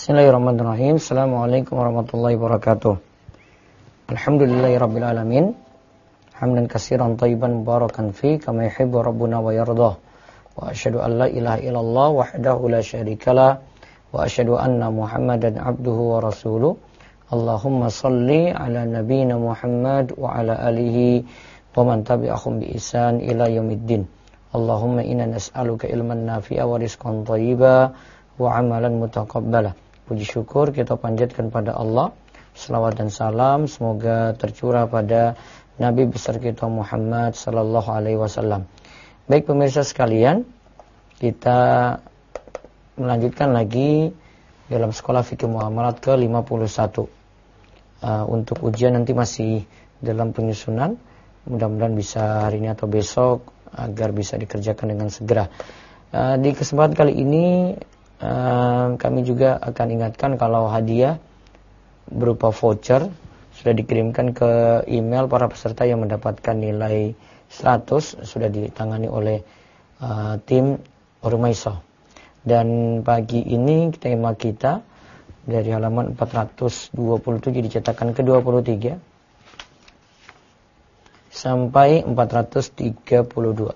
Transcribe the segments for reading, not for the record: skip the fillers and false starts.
Bismillahirrahmanirrahim. Assalamualaikum warahmatullahi wabarakatuh. Alhamdulillahirabbil alamin. Hamdan katsiran thayyiban mubarakan fi kama yuhibbu rabbuna wa yardah. Wa asyhadu an la ilaha illallah wahdahu la syarikalah wa asyhadu anna Muhammadan abduhu wa rasuluh. Allahumma shalli ala nabiyyina Muhammad wa ala alihi wa man tabi'ahum bi ihsan ila yaumiddin. Allahumma inna nas'aluka ilman nafi'a wa rizqan thayyiba wa amalan mutaqabbala. Puji syukur kita panjatkan pada Allah. Selawat dan salam semoga tercurah pada Nabi besar kita Muhammad sallallahu alaihi wasallam. Baik pemirsa sekalian, kita melanjutkan lagi dalam sekolah fikih muamalat ke-51. Untuk ujian nanti masih dalam penyusunan. Mudah-mudahan bisa hari ini atau besok agar bisa dikerjakan dengan segera. Di kesempatan kali ini kami juga akan ingatkan kalau hadiah berupa voucher sudah dikirimkan ke email para peserta yang mendapatkan nilai 100 sudah ditangani oleh tim Orumaiso. Dan pagi ini tema kita dari halaman 427 dicetakkan ke 23 sampai 432.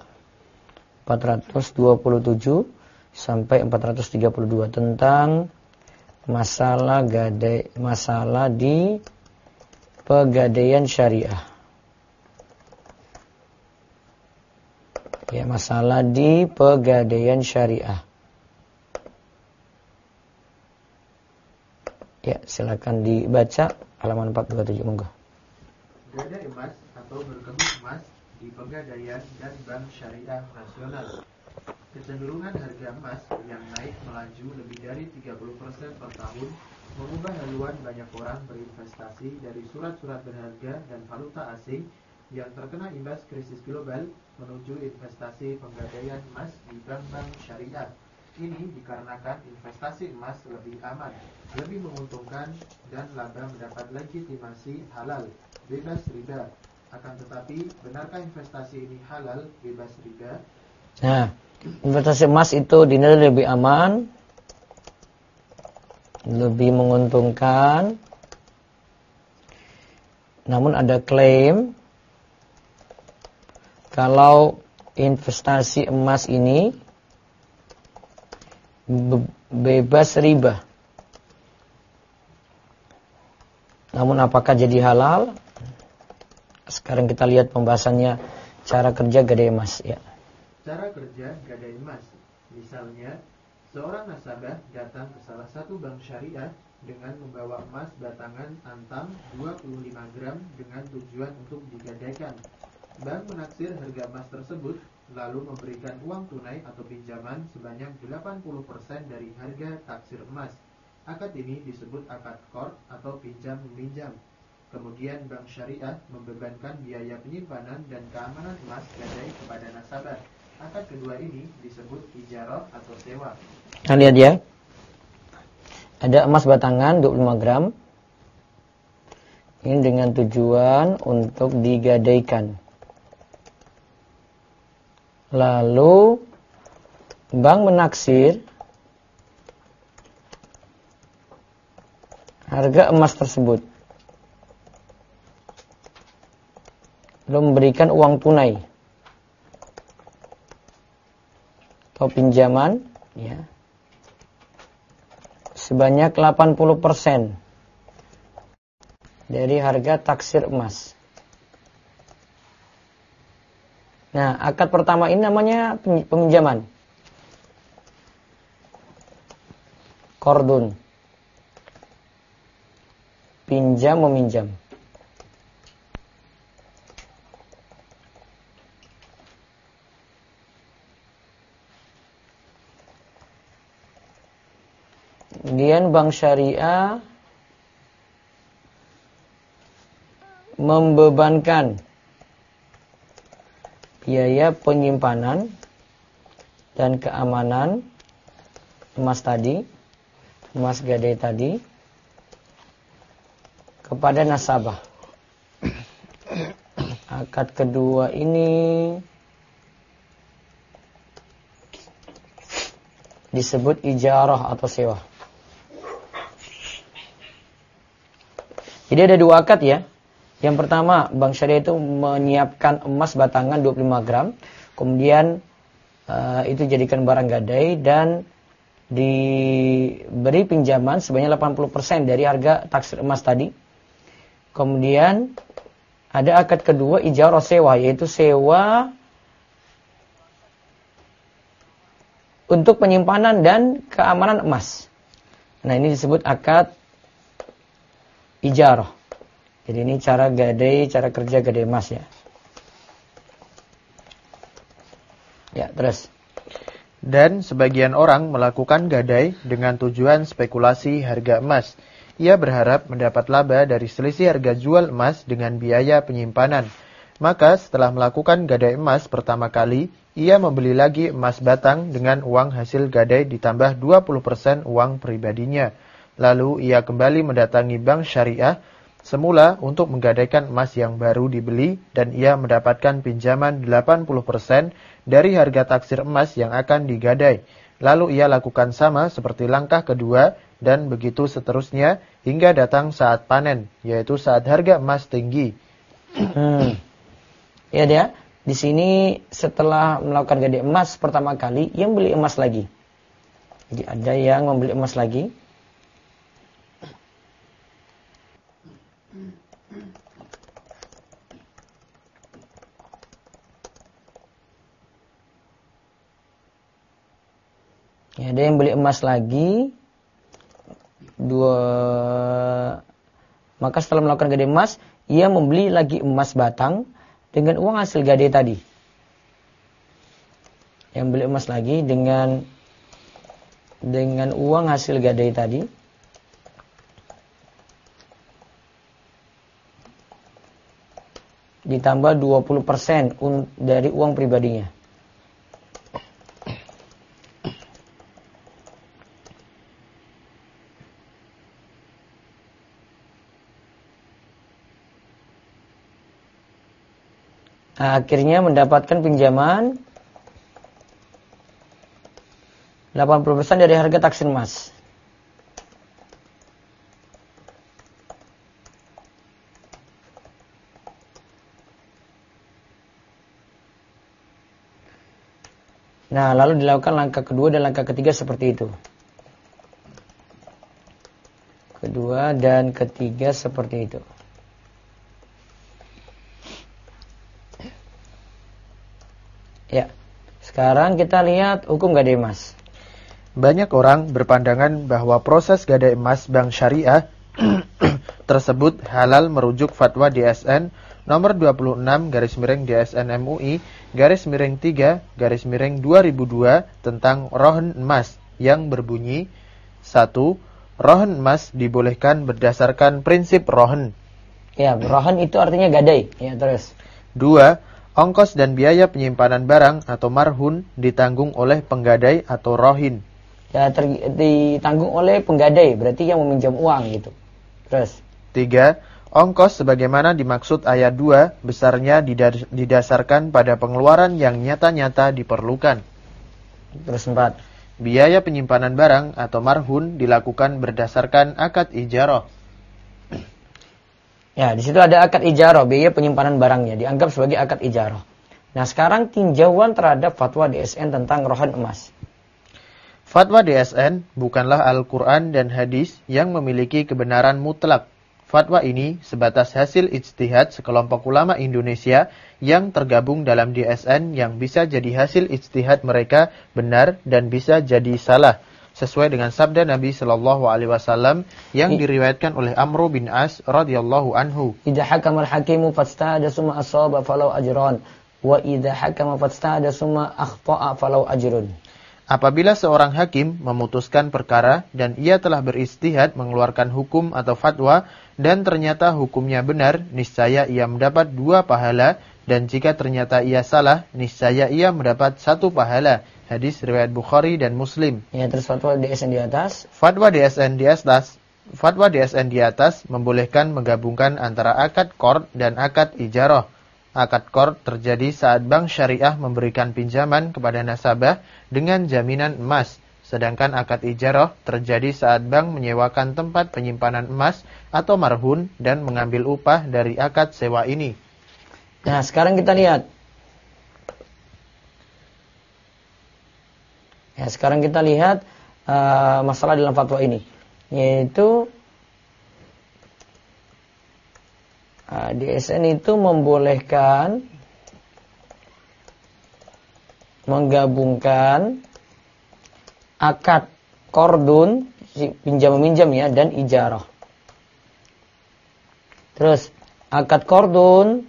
427 sampai 432 tentang masalah di pegadaian syariah. Ya, masalah di pegadaian syariah. Ya, silakan dibaca halaman 427 monggo. Gadai emas atau berkebun emas di pegadaian dan bank syariah nasional. Kecenderungan harga emas yang naik melaju lebih dari 30% per tahun mengubah haluan banyak orang berinvestasi dari surat-surat berharga dan valuta asing yang terkena imbas krisis global menuju investasi penggadaian emas di bank-bank syariah. Ini dikarenakan investasi emas lebih aman, lebih menguntungkan, dan laba mendapat legitimasi halal, bebas riba. Akan tetapi, benarkah investasi ini halal, bebas riba? Nah, investasi emas itu dinilai lebih aman, lebih menguntungkan. Namun ada klaim kalau investasi emas ini bebas riba. Namun apakah jadi halal? Sekarang kita lihat pembahasannya cara kerja gadai emas ya. Cara kerja gadai emas. Misalnya, seorang nasabah datang ke salah satu bank syariah dengan membawa emas batangan antam 25 gram dengan tujuan untuk digadaikan. Bank menaksir harga emas tersebut, lalu memberikan uang tunai atau pinjaman sebanyak 80% dari harga taksir emas. Akad ini disebut akad qard atau pinjam-meminjam. Kemudian bank syariah membebankan biaya penyimpanan dan keamanan emas gadai kepada nasabah. Akad kedua ini disebut ijarah atau sewa. Nah, lihat ya. Ada emas batangan 25 gram. Ini dengan tujuan untuk digadaikan. Lalu bank menaksir harga emas tersebut. Lalu memberikan uang tunai atau pinjaman ya, sebanyak 80% dari harga taksir emas. Nah, akad pertama ini namanya peminjaman. Qardun. Pinjam meminjam. Kemudian bank syariah membebankan biaya penyimpanan dan keamanan emas tadi, emas gadai tadi kepada nasabah. Akad kedua ini disebut ijarah atau sewa. Jadi ada 2 akad ya. Yang pertama, Bank Syariah itu menyiapkan emas batangan 25 gram. Kemudian itu jadikan barang gadai dan diberi pinjaman sebanyak 80% dari harga taksir emas tadi. Kemudian ada akad kedua, ijarah sewa, yaitu sewa untuk penyimpanan dan keamanan emas. Nah, ini disebut akad ijarah. Jadi ini cara kerja gadai emas ya. Ya, terus. Dan sebagian orang melakukan gadai dengan tujuan spekulasi harga emas. Ia berharap mendapat laba dari selisih harga jual emas dengan biaya penyimpanan. Maka setelah melakukan gadai emas pertama kali, ia membeli lagi emas batang dengan uang hasil gadai ditambah 20% uang pribadinya. Lalu ia kembali mendatangi bank syariah semula untuk menggadaikan emas yang baru dibeli dan ia mendapatkan pinjaman 80% dari harga taksir emas yang akan digadai. Lalu ia lakukan sama seperti langkah kedua dan begitu seterusnya hingga datang saat panen, yaitu saat harga emas tinggi. Ya dia, di sini setelah melakukan gadai emas pertama kali, ia membeli emas lagi. Jadi ada yang membeli emas lagi. Ya, ada yang beli emas lagi. Maka setelah melakukan gadai emas, ia membeli lagi emas batang dengan uang hasil gadai tadi. Yang beli emas lagi dengan uang hasil gadai tadi. Ditambah 20% dari uang pribadinya. Akhirnya mendapatkan pinjaman 80% dari harga taksir emas. Nah, lalu dilakukan langkah kedua dan langkah ketiga seperti itu. Kedua dan ketiga seperti itu. Ya, sekarang kita lihat hukum gadai emas. Banyak orang berpandangan bahwa proses gadai emas bank syariah tersebut halal merujuk fatwa DSN nomor 26/DSN MUI /3/2002 tentang rohen emas yang berbunyi 1. Rohen emas dibolehkan berdasarkan prinsip rohen. Ya, rohen itu artinya gadai. Ya, terus. 2. Ongkos dan biaya penyimpanan barang atau marhun ditanggung oleh penggadai atau rohin. Ya, ditanggung oleh penggadai, berarti yang meminjam uang gitu. Terus. 3. Ongkos sebagaimana dimaksud ayat 2 besarnya didasarkan pada pengeluaran yang nyata-nyata diperlukan. Terus 4. Biaya penyimpanan barang atau marhun dilakukan berdasarkan akad ijarah. Ya, di situ ada akad ijarah, biaya penyimpanan barangnya dianggap sebagai akad ijarah. Nah, sekarang tinjauan terhadap fatwa DSN tentang rohen emas. Fatwa DSN bukanlah Al-Quran dan hadis yang memiliki kebenaran mutlak. Fatwa ini sebatas hasil ijtihad sekelompok ulama Indonesia yang tergabung dalam DSN yang bisa jadi hasil ijtihad mereka benar dan bisa jadi salah. Sesuai dengan sabda Nabi Shallallahu Alaihi Wasallam yang diriwayatkan oleh Amr bin As radhiyallahu anhu. Idza hakama al-hakimu fastahada summa asaba falau ajran wa idza hakama fastahada summa akhta'a falau ajrun. Apabila seorang hakim memutuskan perkara dan ia telah beristihad mengeluarkan hukum atau fatwa dan ternyata hukumnya benar, niscaya ia mendapat 2 pahala dan jika ternyata ia salah, niscaya ia mendapat 1 pahala. Hadis riwayat Bukhari dan Muslim. Ya, terus fatwa DSN di atas. Fatwa DSN di atas membolehkan menggabungkan antara akad qard dan akad ijarah. Akad qard terjadi saat bank syariah memberikan pinjaman kepada nasabah dengan jaminan emas. sedangkan akad ijarah terjadi saat bank menyewakan tempat penyimpanan emas atau marhun dan mengambil upah dari akad sewa ini. Nah, sekarang kita lihat. Ya, sekarang kita lihat masalah dalam fatwa ini, yaitu DSN itu membolehkan menggabungkan akad qardun, pinjam-meminjam ya, dan ijarah. Terus akad qardun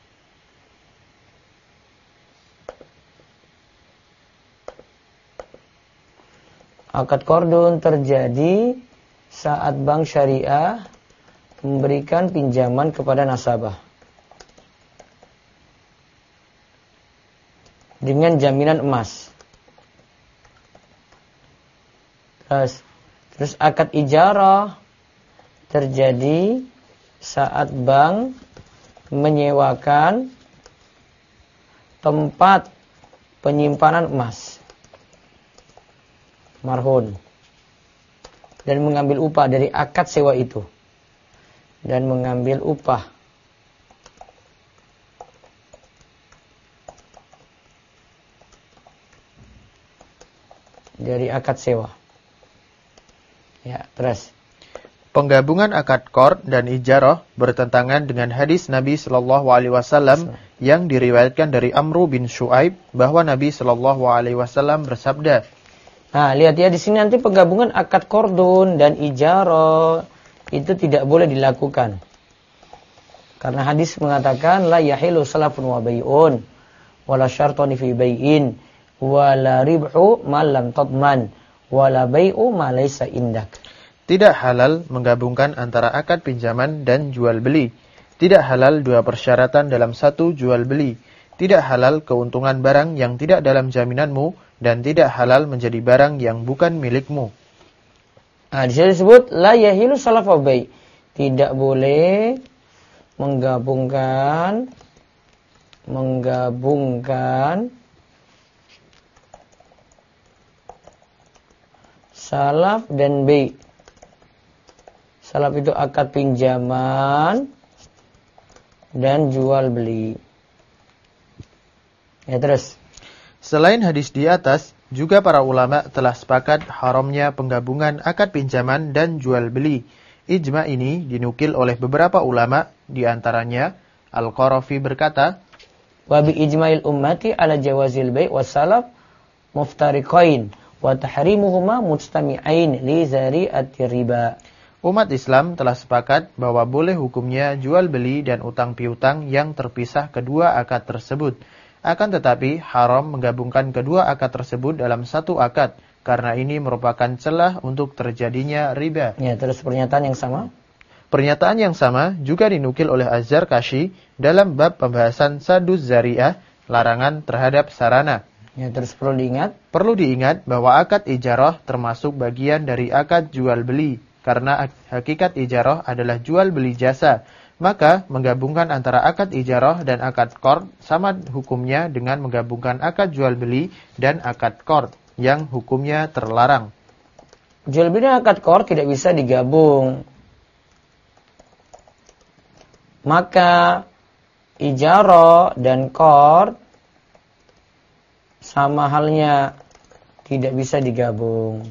terjadi saat bank syariah memberikan pinjaman kepada nasabah dengan jaminan emas. Terus akad ijarah terjadi saat bank menyewakan tempat penyimpanan emas, marhun, dan mengambil upah dari akad sewa itu. Dan mengambil upah dari akad sewa. Ya, terus. Penggabungan akad qard dan ijarah bertentangan dengan hadis Nabi Shallallahu Alaihi Wasallam yang diriwayatkan dari Amru bin Shu'aib bahwa Nabi Shallallahu Alaihi Wasallam bersabda. Nah, lihat ya di sini nanti penggabungan akad qardun dan ijarah itu tidak boleh dilakukan. Karena hadis mengatakan la yahilu salafun wa bai'un wala syartun fi bai'in wala ribhu ma lam tadman wala bai'u ma laysa indak. Tidak halal menggabungkan antara akad pinjaman dan jual beli. Tidak halal dua persyaratan dalam satu jual beli. Tidak halal keuntungan barang yang tidak dalam jaminanmu dan tidak halal menjadi barang yang bukan milikmu. Nah, di sini disebut la yahilu salaf wa bai'. Tidak boleh menggabungkan salaf dan bai'. Salaf itu akad pinjaman dan jual beli. Ya, terus. Selain hadis di atas, juga para ulama telah sepakat haramnya penggabungan akad pinjaman dan jual beli. Ijma ini dinukil oleh beberapa ulama, di antaranya Al-Qarafi berkata, wa bi ijma'il ummati ala jawazil bai' was salaf muftariqain wa tahrimuhuma mujtami'ain li zari'ati riba. Umat Islam telah sepakat bahwa boleh hukumnya jual beli dan utang piutang yang terpisah kedua akad tersebut. Akan tetapi haram menggabungkan kedua akad tersebut dalam satu akad, karena ini merupakan celah untuk terjadinya riba. Ya, terus pernyataan yang sama? Pernyataan yang sama juga dinukil oleh Az-Zarkashi dalam bab pembahasan saduz zari'ah, larangan terhadap sarana. Ya, terus perlu diingat? Perlu diingat bahwa akad ijarah termasuk bagian dari akad jual beli, karena hakikat ijarah adalah jual beli jasa. Maka menggabungkan antara akad ijarah dan akad qard sama hukumnya dengan menggabungkan akad jual beli dan akad qard yang hukumnya terlarang. Jual beli dan akad qard tidak bisa digabung. Maka ijarah dan qard sama halnya tidak bisa digabung.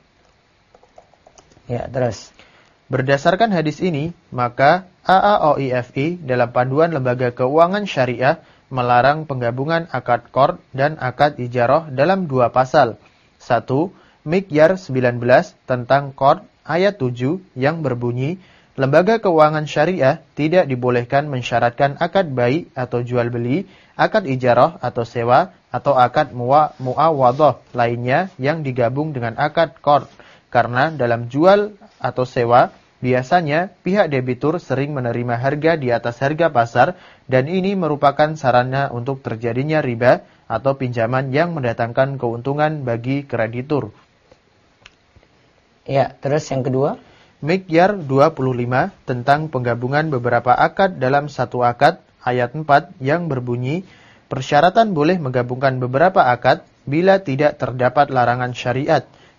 Ya, terus. Berdasarkan hadis ini, maka AAOIFI dalam panduan lembaga keuangan syariah melarang penggabungan akad qard dan akad ijarah dalam dua pasal. 1. Miqyar 19 tentang qard ayat 7 yang berbunyi, lembaga keuangan syariah tidak dibolehkan mensyaratkan akad bai' atau jual beli, akad ijarah atau sewa, atau akad muawadhah lainnya yang digabung dengan akad qard. Karena dalam jual atau sewa, biasanya pihak debitur sering menerima harga di atas harga pasar, dan ini merupakan sarana untuk terjadinya riba atau pinjaman yang mendatangkan keuntungan bagi kreditur. Ya, terus yang kedua. Miqyar 25 tentang penggabungan beberapa akad dalam satu akad, ayat 4 yang berbunyi, persyaratan boleh menggabungkan beberapa akad bila tidak terdapat larangan syariat.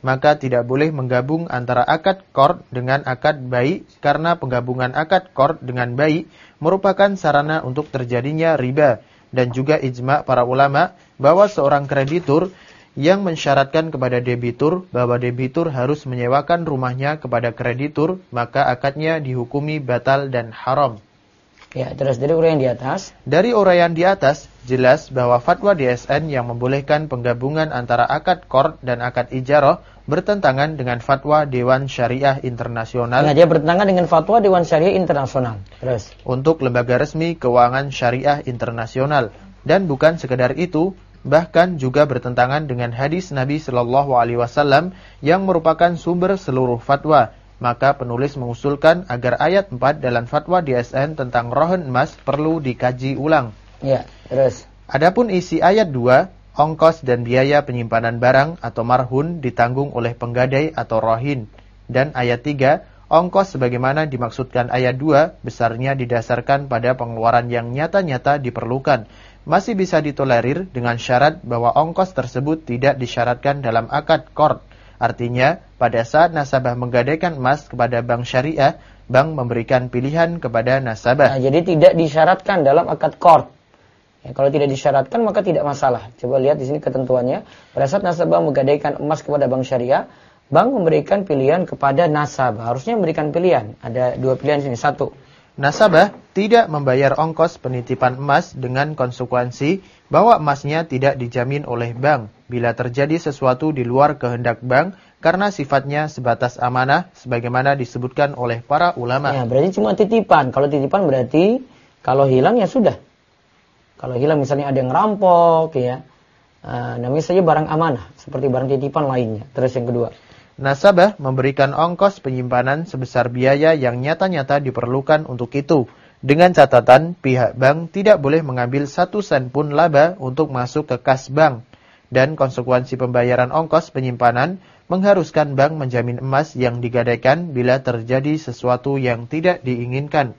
maka tidak boleh menggabung antara akad qard dengan akad bai, karena penggabungan akad qard dengan bai merupakan sarana untuk terjadinya riba, dan juga ijma' para ulama bahwa seorang kreditur yang mensyaratkan kepada debitur bahwa debitur harus menyewakan rumahnya kepada kreditur, maka akadnya dihukumi batal dan haram. Ya, terus dari uraian di atas. Dari uraian di atas, jelas bahwa fatwa DSN yang membolehkan penggabungan antara akad qard dan akad ijarah bertentangan dengan fatwa Dewan Syariah Internasional. Nah, dia bertentangan dengan fatwa Dewan Syariah Internasional. Terus. Untuk lembaga resmi keuangan syariah internasional. Dan bukan sekedar itu, bahkan juga bertentangan dengan hadis Nabi Shallallahu Alaihi Wasallam yang merupakan sumber seluruh fatwa. Maka penulis mengusulkan agar ayat 4 dalam fatwa DSN tentang rohen emas perlu dikaji ulang. Ya, terus. Adapun isi ayat 2, ongkos dan biaya penyimpanan barang atau marhun ditanggung oleh penggadai atau rohin. Dan ayat 3, ongkos sebagaimana dimaksudkan ayat 2 besarnya didasarkan pada pengeluaran yang nyata-nyata diperlukan. Masih bisa ditolerir dengan syarat bahwa ongkos tersebut tidak disyaratkan dalam akad qard. Artinya, pada saat nasabah menggadaikan emas kepada bank syariah, bank memberikan pilihan kepada nasabah. Nah, jadi tidak disyaratkan dalam akad qard. Ya, kalau tidak disyaratkan maka tidak masalah. Coba lihat di sini ketentuannya. Pada saat nasabah menggadaikan emas kepada bank syariah, bank memberikan pilihan kepada nasabah. Harusnya memberikan pilihan. Ada dua pilihan di sini. Satu, nasabah tidak membayar ongkos penitipan emas dengan konsekuensi bahwa emasnya tidak dijamin oleh bank bila terjadi sesuatu di luar kehendak bank karena sifatnya sebatas amanah sebagaimana disebutkan oleh para ulama. Ya, berarti cuma titipan. Kalau titipan berarti kalau hilang ya sudah. Kalau hilang misalnya ada yang rampok ya. Namanya saja barang amanah seperti barang titipan lainnya. Terus yang kedua, nasabah memberikan ongkos penyimpanan sebesar biaya yang nyata-nyata diperlukan untuk itu. Dengan catatan, pihak bank tidak boleh mengambil 1 sen pun laba untuk masuk ke kas bank. Dan konsekuensi pembayaran ongkos penyimpanan mengharuskan bank menjamin emas yang digadaikan bila terjadi sesuatu yang tidak diinginkan.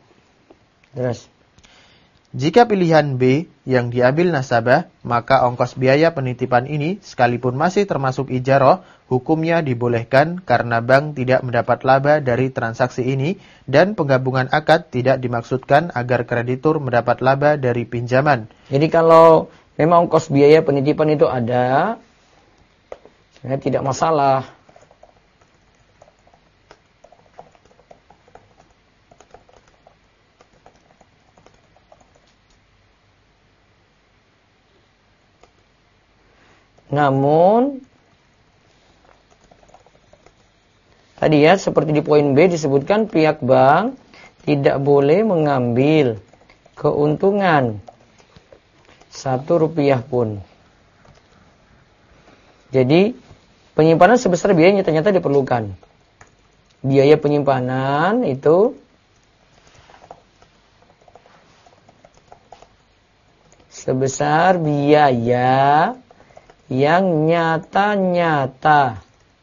terus. Jika pilihan B yang diambil nasabah, maka ongkos biaya penitipan ini sekalipun masih termasuk ijarah, hukumnya dibolehkan karena bank tidak mendapat laba dari transaksi ini dan penggabungan akad tidak dimaksudkan agar kreditur mendapat laba dari pinjaman. Jadi kalau memang ongkos biaya penitipan itu ada, sebenarnya tidak masalah. Namun tadi ya seperti di poin B disebutkan pihak bank tidak boleh mengambil keuntungan 1 rupiah pun. Jadi penyimpanan sebesar biaya ternyata diperlukan. Biaya penyimpanan itu sebesar biaya yang nyata-nyata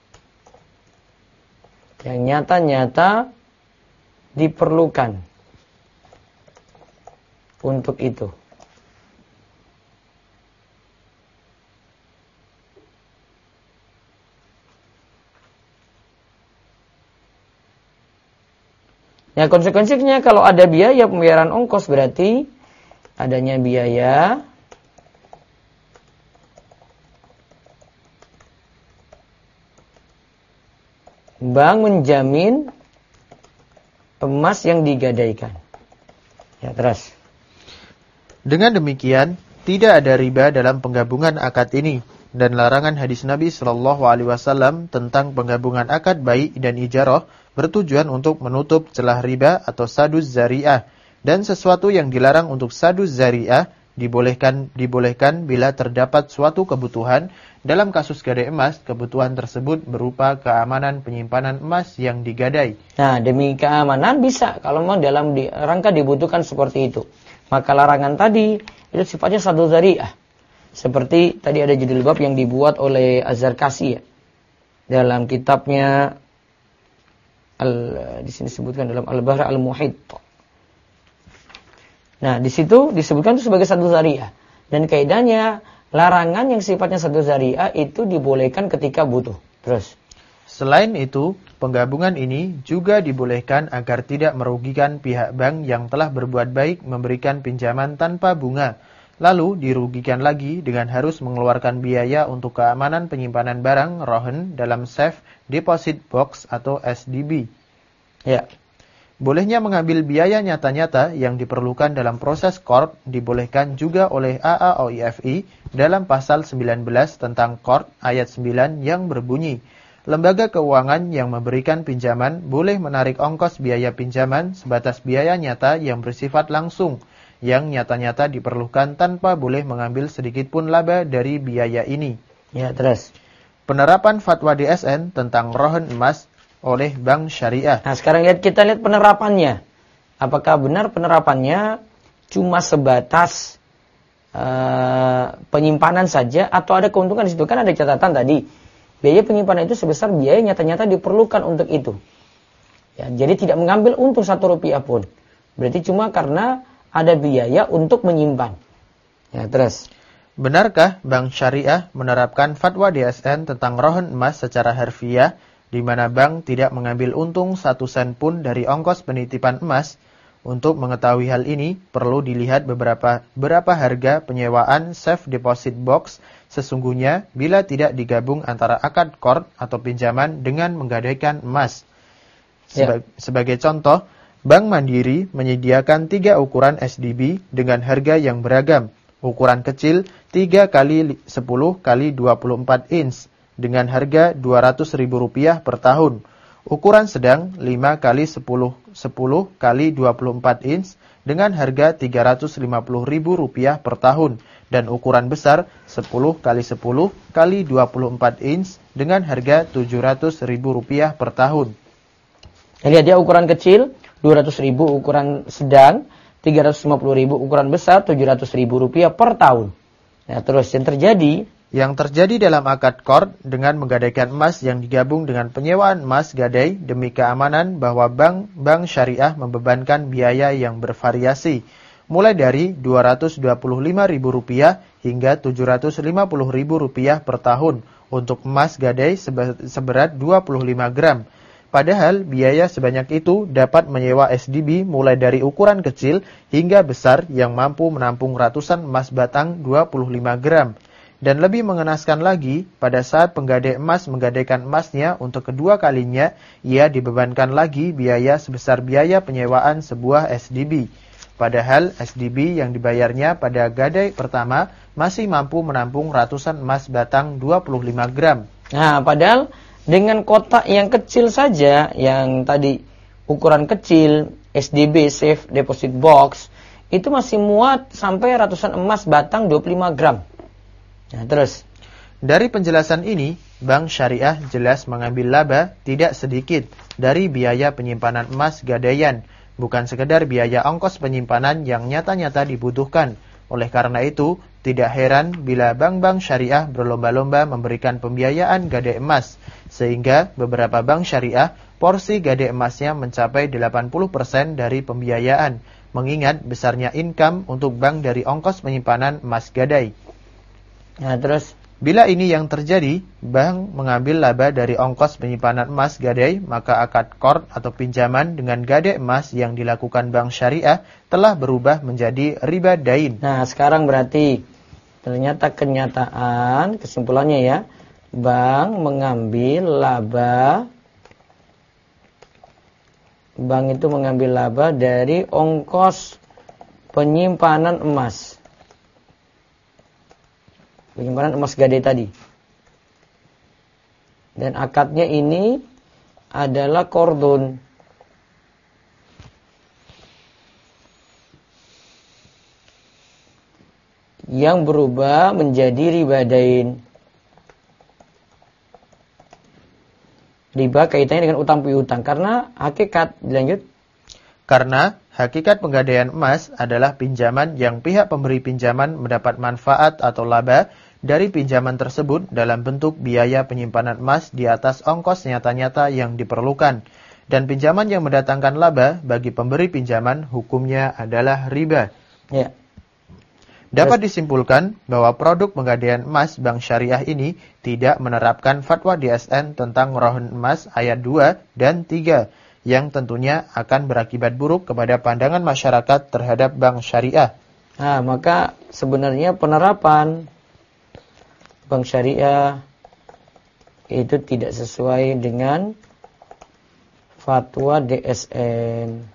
diperlukan untuk itu. Ya, konsekuensinya kalau ada biaya pembayaran ongkos berarti adanya biaya bank menjamin emas yang digadaikan. Ya, terus. Dengan demikian, tidak ada riba dalam penggabungan akad ini dan larangan hadis Nabi Shallallahu Alaihi Wasallam tentang penggabungan akad bai dan ijarah bertujuan untuk menutup celah riba atau saduz zari'ah, dan sesuatu yang dilarang untuk saduz zari'ah dibolehkan bila terdapat suatu kebutuhan. Dalam kasus gadai emas, kebutuhan tersebut berupa keamanan penyimpanan emas yang digadai. Nah, demi keamanan bisa kalau memang dalam rangka dibutuhkan seperti itu. Maka larangan tadi itu sifatnya saduz zari'ah. Seperti tadi ada judul bab yang dibuat oleh Az-Zarkasi ya. Dalam kitabnya di sini disebutkan dalam Al-Bahr Al-Muhit. Nah, di situ disebutkan itu sebagai saduz zari'ah. Dan kaidahnya larangan yang sifatnya saduz zari'ah itu dibolehkan ketika butuh. Terus. Selain itu, penggabungan ini juga dibolehkan agar tidak merugikan pihak bank yang telah berbuat baik memberikan pinjaman tanpa bunga, lalu dirugikan lagi dengan harus mengeluarkan biaya untuk keamanan penyimpanan barang rohen dalam Safe Deposit Box atau SDB. Ya. Bolehnya mengambil biaya nyata-nyata yang diperlukan dalam proses Qard dibolehkan juga oleh AAOIFI dalam pasal 19 tentang Qard ayat 9 yang berbunyi, lembaga keuangan yang memberikan pinjaman boleh menarik ongkos biaya pinjaman sebatas biaya nyata yang bersifat langsung, yang nyata-nyata diperlukan tanpa boleh mengambil sedikit pun laba dari biaya ini. Ya, terus. Penerapan fatwa DSN tentang rohen emas oleh Bank Syariah. Nah, sekarang kita lihat penerapannya. Apakah benar penerapannya cuma sebatas penyimpanan saja atau ada keuntungan di situ? Kan ada catatan tadi. Biaya penyimpanan itu sebesar biaya nyata-nyata diperlukan untuk itu. Ya, jadi tidak mengambil untung 1 rupiah pun. Berarti cuma karena ada biaya untuk menyimpan. Ya, terus. Benarkah Bank Syariah menerapkan fatwa DSN tentang rohen emas secara harfiah, di mana bank tidak mengambil untung 1 sen pun dari ongkos penitipan emas? Untuk mengetahui hal ini, perlu dilihat berapa harga penyewaan Safe Deposit Box sesungguhnya bila tidak digabung antara akad Qard atau pinjaman dengan menggadaikan emas. Sebagai contoh, Bank Mandiri menyediakan 3 ukuran SDB dengan harga yang beragam. Ukuran kecil 3 kali 10 kali 24 inch dengan harga Rp200.000 per tahun. Ukuran sedang 5 kali 10 kali 24 inch dengan harga Rp350.000 per tahun. Dan ukuran besar 10 kali 10 kali 24 inch dengan harga Rp700.000 per tahun. Lihat ya, ukuran kecil Rp200.000, ukuran sedang Rp350.000, ukuran besar Rp700.000 per tahun. Nah, terus yang terjadi dalam akad Qard dengan menggadaikan emas yang digabung dengan penyewaan emas gadai demi keamanan bahwa bank syariah membebankan biaya yang bervariasi, mulai dari Rp225.000 hingga Rp750.000 per tahun untuk emas gadai seberat 25 gram. Padahal biaya sebanyak itu dapat menyewa SDB mulai dari ukuran kecil hingga besar yang mampu menampung ratusan emas batang 25 gram. Dan lebih mengenaskan lagi, pada saat penggadai emas menggadaikan emasnya untuk kedua kalinya, ia dibebankan lagi biaya sebesar biaya penyewaan sebuah SDB. Padahal SDB yang dibayarnya pada gadai pertama masih mampu menampung ratusan emas batang 25 gram. Nah, padahal dengan kotak yang kecil saja, yang tadi ukuran kecil, SDB, Safe Deposit Box, itu masih muat sampai ratusan emas batang 25 gram. Nah, terus. Dari penjelasan ini, Bank Syariah jelas mengambil laba tidak sedikit dari biaya penyimpanan emas gadaian, bukan sekedar biaya ongkos penyimpanan yang nyata-nyata dibutuhkan. Oleh karena itu, tidak heran bila bank-bank syariah berlomba-lomba memberikan pembiayaan gadai emas, sehingga beberapa bank syariah porsi gadai emasnya mencapai 80% dari pembiayaan, mengingat besarnya income untuk bank dari ongkos penyimpanan emas gadai. Nah, terus bila ini yang terjadi, bank mengambil laba dari ongkos penyimpanan emas gadai, maka akad Qard atau pinjaman dengan gadai emas yang dilakukan bank syariah telah berubah menjadi riba dain. Nah, sekarang berarti ternyata kenyataan, kesimpulannya ya, bank mengambil laba, bank itu mengambil laba dari ongkos penyimpanan emas. Penyimpanan emas gadai tadi. Dan akadnya ini adalah kordon. Yang berubah menjadi riba dain. Riba kaitannya dengan utang piutang. Karena hakikat, dilanjut. Karena hakikat penggadaian emas adalah pinjaman yang pihak pemberi pinjaman mendapat manfaat atau laba dari pinjaman tersebut dalam bentuk biaya penyimpanan emas di atas ongkos nyata-nyata yang diperlukan. Dan pinjaman yang mendatangkan laba bagi pemberi pinjaman hukumnya adalah riba. Ya. Dapat disimpulkan bahwa produk Pegadaian Emas Bank Syariah ini tidak menerapkan fatwa DSN tentang Rahun Emas ayat 2 dan 3 yang tentunya akan berakibat buruk kepada pandangan masyarakat terhadap Bank Syariah. Nah, maka sebenarnya penerapan Bank Syariah itu tidak sesuai dengan fatwa DSN.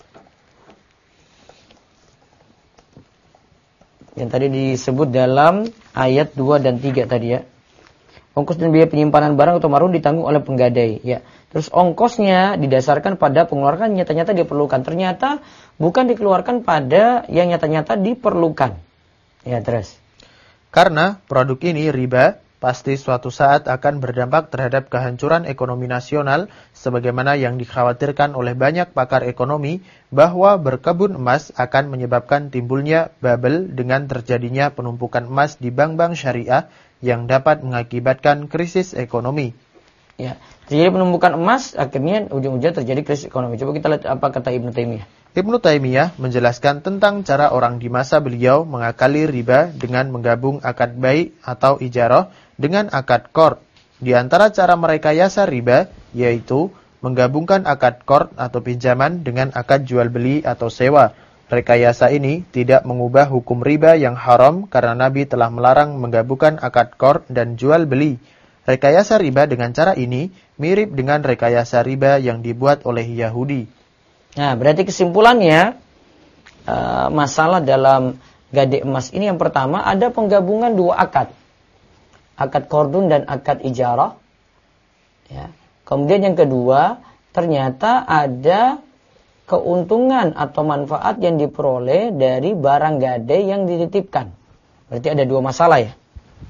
Yang tadi disebut dalam ayat 2 dan 3 tadi ya. Ongkos dan biaya penyimpanan barang atau marun ditanggung oleh penggadai. Ya. Terus ongkosnya didasarkan pada pengeluaran nyata-nyata diperlukan. Ternyata bukan dikeluarkan pada yang nyata-nyata diperlukan. Ya, terus. Karena produk ini riba, pasti suatu saat akan berdampak terhadap kehancuran ekonomi nasional sebagaimana yang dikhawatirkan oleh banyak pakar ekonomi bahwa berkebun emas akan menyebabkan timbulnya bubble dengan terjadinya penumpukan emas di bank-bank syariah yang dapat mengakibatkan krisis ekonomi. Ya, terjadi penumpukan emas akhirnya ujung-ujungnya terjadi krisis ekonomi. Coba kita lihat apa kata Ibnu Taimiyah. Ibnu Taimiyah menjelaskan tentang cara orang di masa beliau mengakali riba dengan menggabung akad bai atau ijarah dengan akad qard. Di antara cara merekayasa riba yaitu menggabungkan akad qard atau pinjaman dengan akad jual beli atau sewa. Rekayasa ini tidak mengubah hukum riba yang haram karena Nabi telah melarang menggabungkan akad qard dan jual beli. Rekayasa riba dengan cara ini mirip dengan rekayasa riba yang dibuat oleh Yahudi. Nah, berarti kesimpulannya masalah dalam gadai emas ini yang pertama ada penggabungan dua akad. Akad qardun dan akad ijarah. Ya. Kemudian yang kedua, ternyata ada keuntungan atau manfaat yang diperoleh dari barang gadai yang dititipkan. Berarti ada dua masalah ya.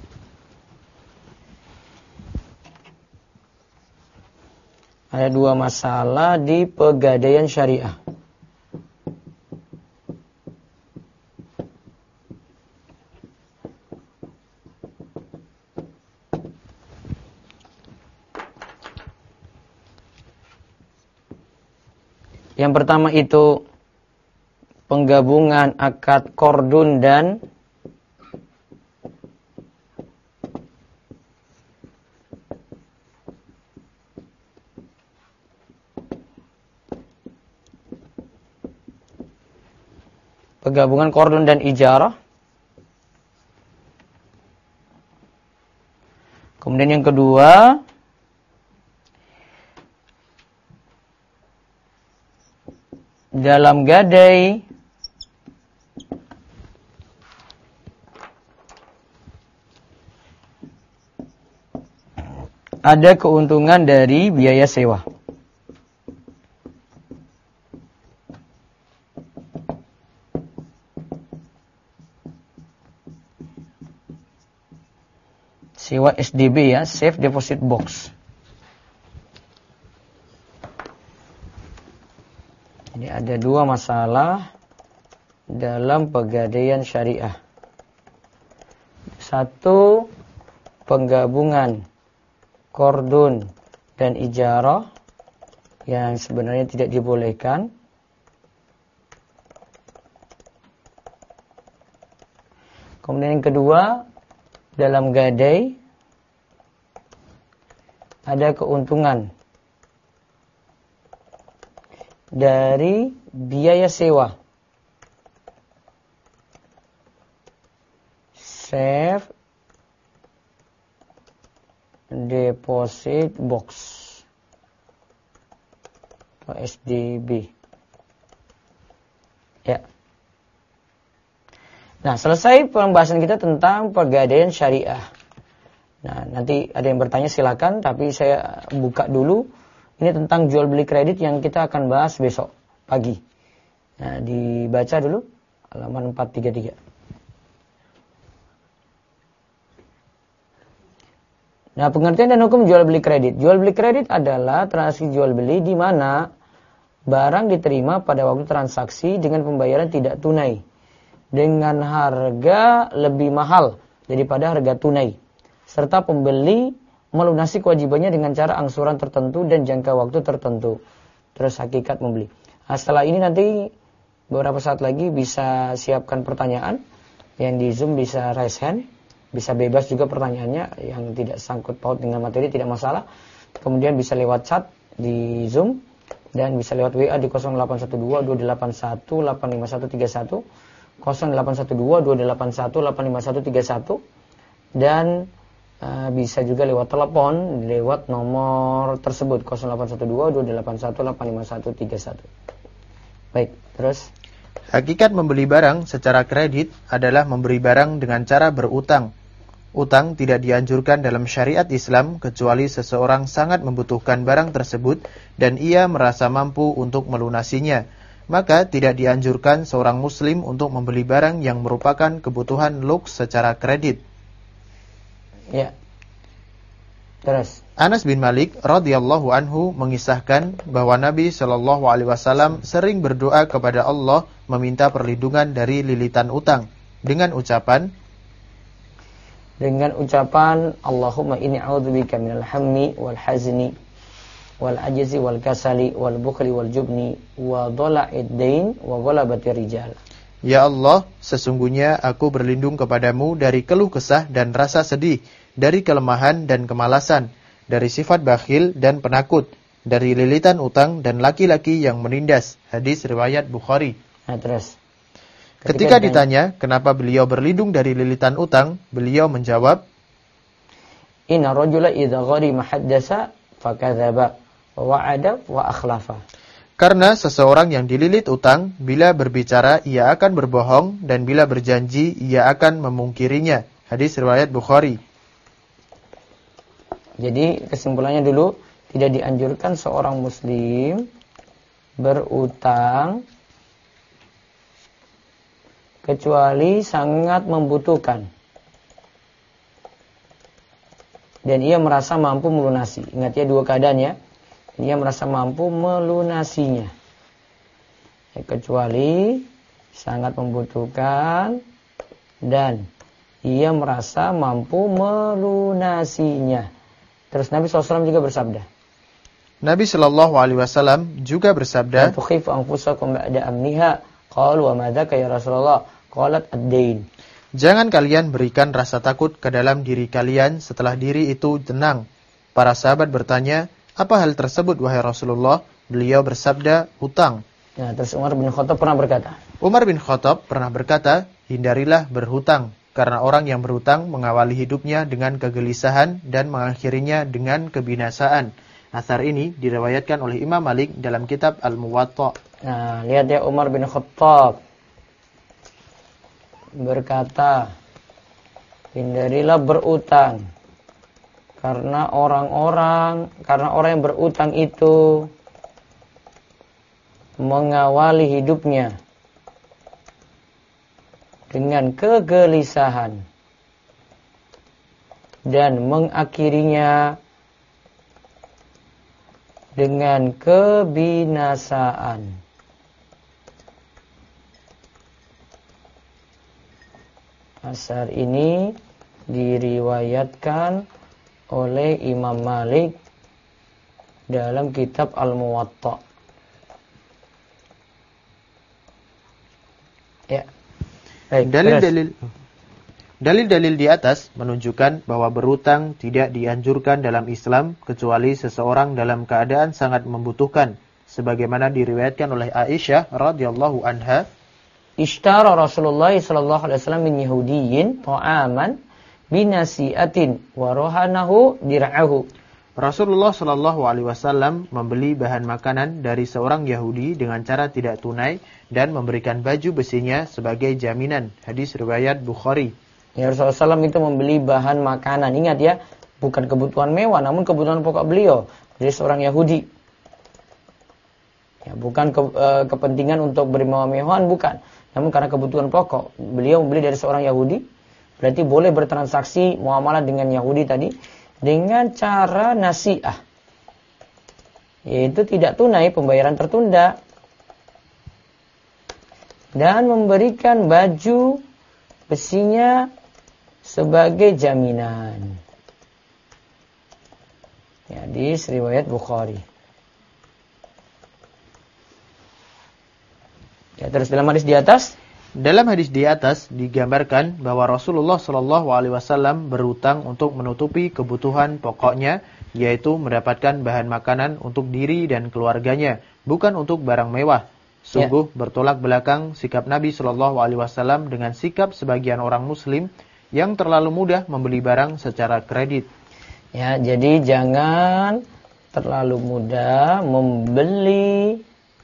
Ada dua masalah di pegadaian syariah. Yang pertama itu penggabungan akad qardun dan ijarah. Kemudian yang kedua, dalam gadai ada keuntungan dari biaya sewa. Sewa SDB ya, Safe Deposit Box. Jadi ada dua masalah dalam pegadaian syariah. Satu, penggabungan qardun dan ijarah yang sebenarnya tidak dibolehkan. Kemudian yang kedua, dalam gadai ada keuntungan dari biaya sewa. Safe Deposit Box atau SDB. Ya. Nah, selesai pembahasan kita tentang pegadaian syariah. Nah, nanti ada yang bertanya silakan, tapi saya buka dulu. Ini tentang jual beli kredit yang kita akan bahas besok pagi. Nah, dibaca dulu halaman 433. Nah, pengertian dan hukum jual beli kredit. Jual beli kredit adalah transaksi jual beli di mana barang diterima pada waktu transaksi dengan pembayaran tidak tunai dengan harga lebih mahal daripada harga tunai, serta pembeli melunasi kewajibannya dengan cara angsuran tertentu dan jangka waktu tertentu. Terus hakikat membeli. Nah, setelah ini nanti beberapa saat lagi bisa siapkan pertanyaan. Yang di Zoom bisa raise hand, bisa bebas juga pertanyaannya yang tidak sangkut paut dengan materi, tidak masalah. Kemudian bisa lewat chat di Zoom dan bisa lewat WA di 0812-281-85131, 0812-281-85131, dan bisa juga lewat telepon lewat nomor tersebut 0812-281-85131. Baik, terus. Hakikat membeli barang secara kredit adalah memberi barang dengan cara berutang. Utang tidak dianjurkan dalam syariat Islam kecuali seseorang sangat membutuhkan barang tersebut dan ia merasa mampu untuk melunasinya. Maka tidak dianjurkan seorang muslim untuk membeli barang yang merupakan kebutuhan luks secara kredit. Ya. Terus. Anas bin Malik radhiyallahu anhu mengisahkan bahwa Nabi Shallallahu alaihi wasallam sering berdoa kepada Allah meminta perlindungan dari lilitan utang dengan ucapan Allahumma inni a'udzubika minal hammi wal hazni wal ajzi wal kasali wal bukhli wal jubni wa dhala'id dain wa ghalabatir rijal. Ya Allah, sesungguhnya aku berlindung kepadamu dari keluh kesah dan rasa sedih, dari kelemahan dan kemalasan, dari sifat bakhil dan penakut, dari lilitan utang dan laki-laki yang menindas. Hadis riwayat Bukhari. Nah, terus. Ketika ditanya kenapa beliau berlindung dari lilitan utang, beliau menjawab, Inna rajula idza gharima haddasa fakadzaba wa wa'ada wa akhlafa. Karena seseorang yang dililit utang, bila berbicara ia akan berbohong dan bila berjanji ia akan memungkirinya. Hadis riwayat Bukhari. Jadi kesimpulannya dulu, tidak dianjurkan seorang muslim berutang kecuali sangat membutuhkan dan ia merasa mampu melunasi. Ingat ya, dua keadaan ya. Ia merasa mampu melunasinya. Ya, kecuali sangat membutuhkan dan ia merasa mampu melunasinya. Terus Nabi SAW juga bersabda. Nabi SAW juga bersabda, "La tukhifu anfusakum ba'da amniha." Qalu wa ma dzaka ya Rasulullah? Qalat ad-dain. Jangan kalian berikan rasa takut ke dalam diri kalian setelah diri itu tenang. Para sahabat bertanya, apa hal tersebut wahai Rasulullah? Beliau bersabda, hutang. Nah, terus Umar bin Khattab pernah berkata, hindarilah berhutang. Karena orang yang berhutang mengawali hidupnya dengan kegelisahan dan mengakhirinya dengan kebinasaan. Athar ini diriwayatkan oleh Imam Malik dalam kitab Al-Muwatta. Nah, lihat ya, Umar bin Khattab berkata, hindarilah berutang. Karena orang yang berutang itu mengawali hidupnya dengan kegelisahan dan mengakhirinya dengan kebinasaan. Asar ini diriwayatkan oleh Imam Malik dalam kitab Al-Muwatta. Ya. Dalil-dalil di atas menunjukkan bahwa berutang tidak dianjurkan dalam Islam kecuali seseorang dalam keadaan sangat membutuhkan, sebagaimana diriwayatkan oleh Aisyah radhiyallahu anha. Ishtara Rasulullah sallallahu alaihi wasallam min Yahudiyyin ta'aman binasiatin wa rohanahu dir'ahu. Rasulullah Shallallahu Alaihi Wasallam membeli bahan makanan dari seorang Yahudi dengan cara tidak tunai dan memberikan baju besinya sebagai jaminan. Hadis riwayat Bukhari. Ya, Rasulullah SAW itu membeli bahan makanan. Ingat ya, bukan kebutuhan mewah, namun kebutuhan pokok beliau dari seorang Yahudi. Ya, bukan kepentingan untuk bermewah-mewahan, bukan. Namun karena kebutuhan pokok, beliau membeli dari seorang Yahudi. Berarti boleh bertransaksi muamalah dengan Yahudi tadi dengan cara nasi'ah, yaitu tidak tunai, pembayaran tertunda, dan memberikan baju besinya sebagai jaminan. Hadis riwayat Bukhari. Ya, terus dalam hadis di atas, Dalam hadis di atas digambarkan bahwa Rasulullah SAW berhutang untuk menutupi kebutuhan pokoknya, yaitu mendapatkan bahan makanan untuk diri dan keluarganya, bukan untuk barang mewah. Sungguh bertolak belakang sikap Nabi SAW dengan sikap sebagian orang Muslim yang terlalu mudah membeli barang secara kredit. Ya, jadi jangan terlalu mudah membeli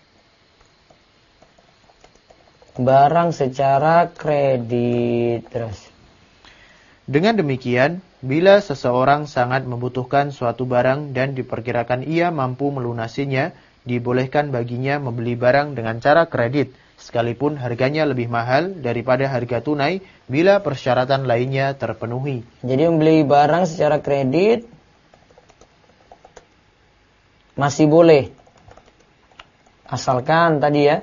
barang secara kredit. Terus. Dengan demikian, bila seseorang sangat membutuhkan suatu barang dan diperkirakan ia mampu melunasinya, dibolehkan baginya membeli barang dengan cara kredit, sekalipun harganya lebih mahal daripada harga tunai bila persyaratan lainnya terpenuhi. Jadi membeli barang secara kredit masih boleh. Asalkan tadi ya,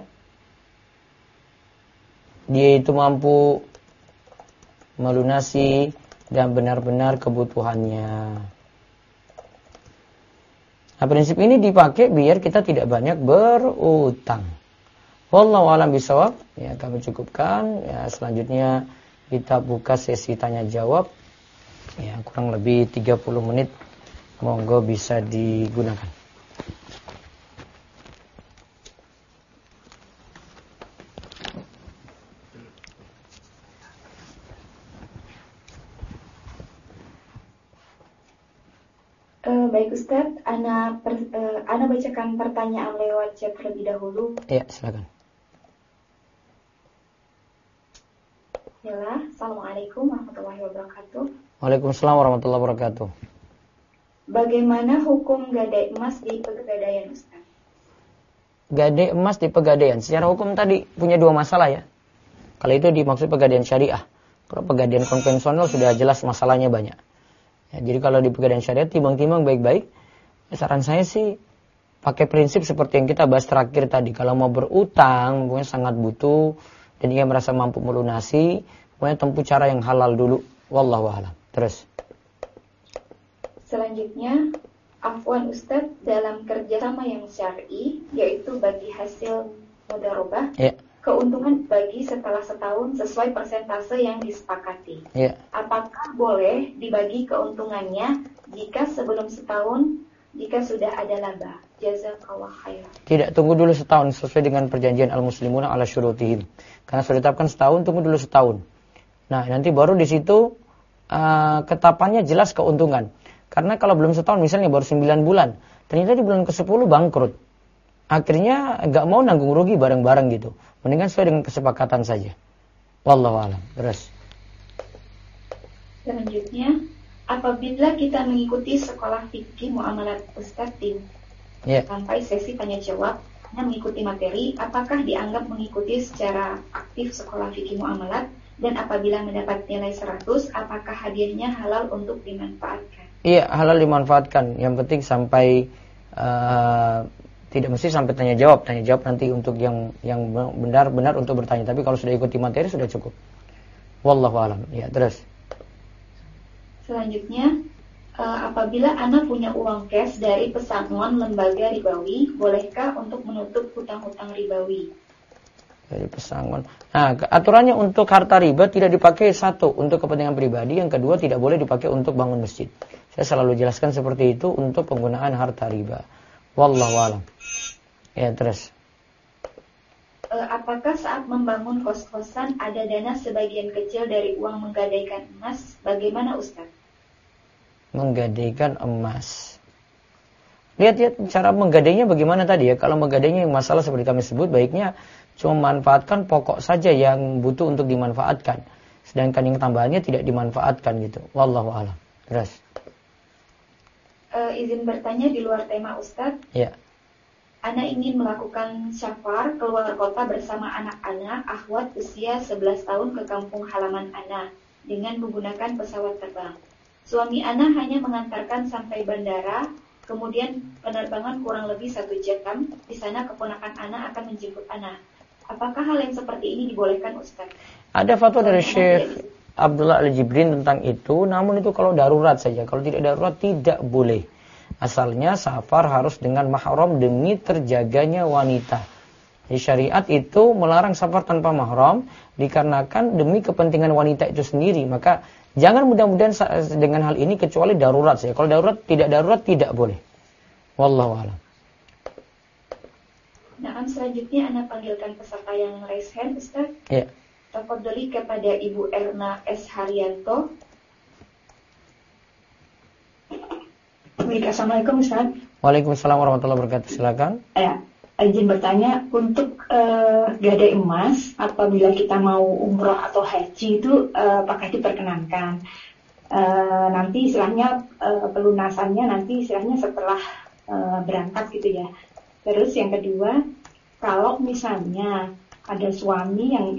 dia itu mampu melunasi dan benar-benar kebutuhannya. Nah, prinsip ini dipakai biar kita tidak banyak berutang. Wallahu a'lam bishawab. Ya, kami cukupkan. Ya, selanjutnya kita buka sesi tanya jawab. Ya, kurang lebih 30 menit. Monggo bisa digunakan. Baik Ustadz, Ana bacakan pertanyaan lewat chat terlebih dahulu. Ya, silakan. Bismillah, Assalamualaikum warahmatullahi wabarakatuh. Waalaikumsalam warahmatullahi wabarakatuh. Bagaimana hukum gadai emas di pegadaian Ustadz? Gadai emas di pegadaian, secara hukum tadi punya dua masalah ya. Kalau itu dimaksud pegadaian syariah. Kalau pegadaian konvensional sudah jelas masalahnya banyak. Ya, jadi kalau di pegadaian syariah timbang-timbang baik-baik. Saran saya sih pakai prinsip seperti yang kita bahas terakhir tadi. Kalau mau berutang, pokoknya sangat butuh dan ia merasa mampu melunasi, pokoknya tempuh cara yang halal dulu. Wallahu a'lam. Terus. Selanjutnya, afwan Ustadz, dalam kerjasama yang syar'i, yaitu bagi hasil mudharabah, keuntungan bagi setelah setahun sesuai persentase yang disepakati. Apakah boleh dibagi keuntungannya jika sebelum setahun, jika sudah ada laba? Jazakallah khairan. Tidak, tunggu dulu setahun sesuai dengan perjanjian al-muslimuna ala syurutihim. Karena sudah ditetapkan setahun, tunggu dulu setahun. Nah, nanti baru di situ ketapannya jelas keuntungan. Karena kalau belum setahun, misalnya baru 9 bulan, ternyata di bulan ke-10 bangkrut. Akhirnya nggak mau nanggung rugi bareng-bareng gitu. Mendingan sesuai dengan kesepakatan saja. Wallahu a'lam. Terus. Selanjutnya, apabila kita mengikuti sekolah fikih muamalat Ustadz Tim sampai sesi tanya jawab, hanya mengikuti materi, apakah dianggap mengikuti secara aktif sekolah fikih muamalat? Dan apabila mendapat nilai 100, apakah hadiahnya halal untuk dimanfaatkan? Iya, halal dimanfaatkan. Yang penting sampai tidak mesti sampai tanya jawab nanti untuk yang benar-benar untuk bertanya. Tapi kalau sudah ikuti materi sudah cukup. Wallahu a'lam. Ya, terus. Selanjutnya, apabila Ana punya uang cash dari pesangon lembaga ribawi, bolehkah untuk menutup hutang-hutang ribawi? Dari pesangon. Nah, aturannya untuk harta riba tidak dipakai satu untuk kepentingan pribadi, yang kedua tidak boleh dipakai untuk bangun masjid. Saya selalu jelaskan seperti itu untuk penggunaan harta riba. Wallahu a'lam. Ya, terus. Apakah saat membangun kos-kosan ada dana sebagian kecil dari uang menggadaikan emas? Bagaimana Ustaz? Menggadaikan emas. Lihat cara menggadainya bagaimana tadi ya. Kalau menggadainya yang masalah seperti kami sebut, baiknya cuma manfaatkan pokok saja yang butuh untuk dimanfaatkan. Sedangkan yang tambahannya tidak dimanfaatkan gitu. Wallahu a'lam. Terus. Izin bertanya di luar tema Ustaz. Ya. Ana ingin melakukan syafar keluar kota bersama anak-anak akhwat usia 11 tahun ke kampung halaman Ana dengan menggunakan pesawat terbang. Suami Ana hanya mengantarkan sampai bandara, kemudian penerbangan kurang lebih 1 jam. Di sana keponakan Ana akan menjemput Ana. Apakah hal yang seperti ini dibolehkan Ustaz? Ada fatwa dari Syekh Abdullah Al-Jibrin tentang itu, namun itu kalau darurat saja. Kalau tidak darurat tidak boleh. Asalnya safar harus dengan mahram demi terjaganya wanita. Jadi syariat itu melarang safar tanpa mahram dikarenakan demi kepentingan wanita itu sendiri. Maka jangan mudah-mudahan dengan hal ini kecuali darurat saja. Kalau darurat tidak boleh. Wallahu a'lam. Nah, selanjutnya Anda panggilkan peserta yang raise hand, Ustaz. Ya. Tafadholi kepada Ibu Erna S. Haryanto. Assalamualaikum Ustaz. Waalaikumsalam warahmatullahi wabarakatuh. Silakan. Ya, izin bertanya, untuk gadai emas apabila kita mau umroh atau haji itu apakah diperkenankan? Nanti istilahnya pelunasannya nanti istilahnya setelah berangkat gitu ya. Terus yang kedua, kalau misalnya ada suami yang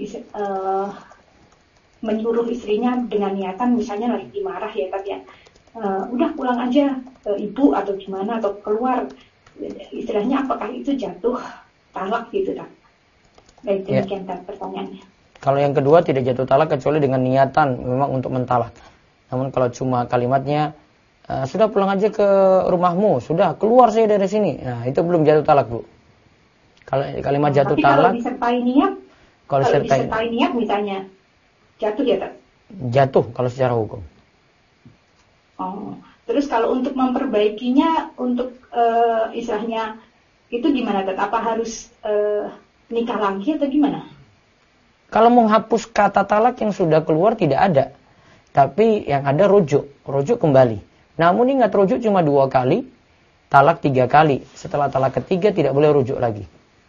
menyuruh istrinya dengan niatan misalnya lagi dimarah ya tapi ya, udah pulang aja ke ibu atau gimana atau keluar, istilahnya apakah itu jatuh talak gitu kan? Baik, demikian pertanyaannya. Kalau yang kedua tidak jatuh talak kecuali dengan niatan memang untuk mentalak. Namun kalau cuma kalimatnya sudah pulang aja ke rumahmu, sudah keluar saya dari sini, nah itu belum jatuh talak, Bu. Kalau kalimat jatuh tapi talak, kalau disertai niat misalnya jatuh ya tak? Jatuh kalau secara hukum. Oh, terus kalau untuk memperbaikinya, untuk istilahnya itu gimana, Tat? Apa harus nikah lagi atau gimana? Kalau menghapus kata talak yang sudah keluar tidak ada, tapi yang ada rujuk kembali. Namun ingat, rujuk cuma 2 kali, talak 3 kali. Setelah talak ketiga tidak boleh rujuk lagi.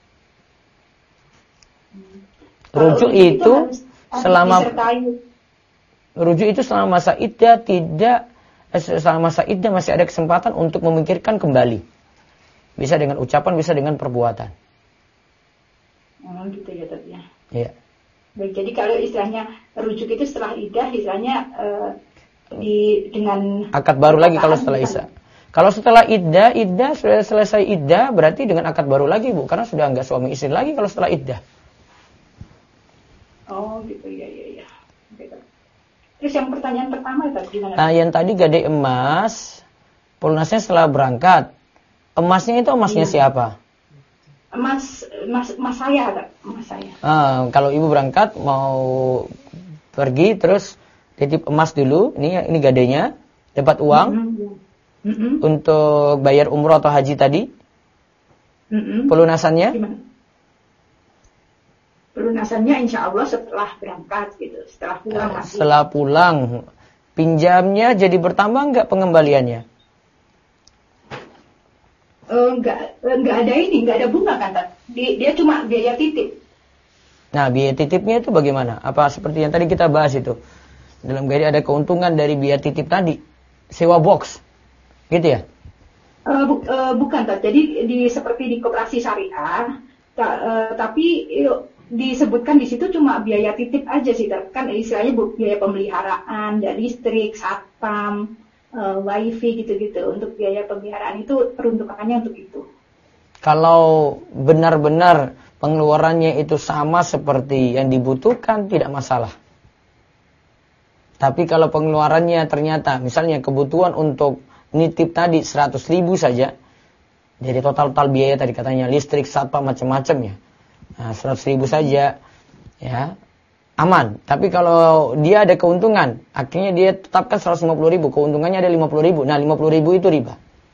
Rujuk itu selama masa iddah selama masa iddah masih ada kesempatan untuk memikirkan kembali. Bisa dengan ucapan, bisa dengan perbuatan. Oh, gitu ya, Tat ya. Iya. Baik, jadi kalau istilahnya rujuk itu setelah iddah, istilahnya dengan akad baru lagi kalau setelah isya. Kalau setelah iddah sudah selesai iddah, berarti dengan akad baru lagi, Bu, karena sudah enggak suami istri lagi kalau setelah iddah. Oh, gitu ya. Terus yang pertanyaan pertama tadi gimana? Nah, yang tadi gadai emas, pelunasnya setelah berangkat. Emasnya itu emasnya siapa? Emas saya. Kalau ibu berangkat mau pergi terus titip emas dulu, ini gadainya, dapat uang untuk bayar umroh atau haji tadi. Pelunasannya? Gimana? Pelunasannya insya Allah setelah berangkat gitu, setelah pulang masih. Setelah pulang, pinjamnya jadi bertambah nggak pengembaliannya? Nggak ada bunga kan, Tat? Dia cuma biaya titip. Nah, biaya titipnya itu bagaimana? Apa seperti yang tadi kita bahas itu? Dalam gadai ada keuntungan dari biaya titip tadi, sewa box, gitu ya? Bukan, Tat. Jadi seperti di koperasi syariah, tapi disebutkan di situ cuma biaya titip aja sih, kan istilahnya biaya pemeliharaan dari listrik, satpam, wifi gitu-gitu. Untuk biaya pemeliharaan itu peruntukannya untuk itu. Kalau benar-benar pengeluarannya itu sama seperti yang dibutuhkan, tidak masalah. Tapi kalau pengeluarannya ternyata misalnya kebutuhan untuk nitip tadi 100.000 saja, jadi total biaya tadi katanya listrik, satpam, macam-macam ya. Nah, 100.000 saja, ya, aman. Tapi kalau dia ada keuntungan, akhirnya dia tetapkan 150.000, keuntungannya ada 50.000. Nah, 50.000 itu riba.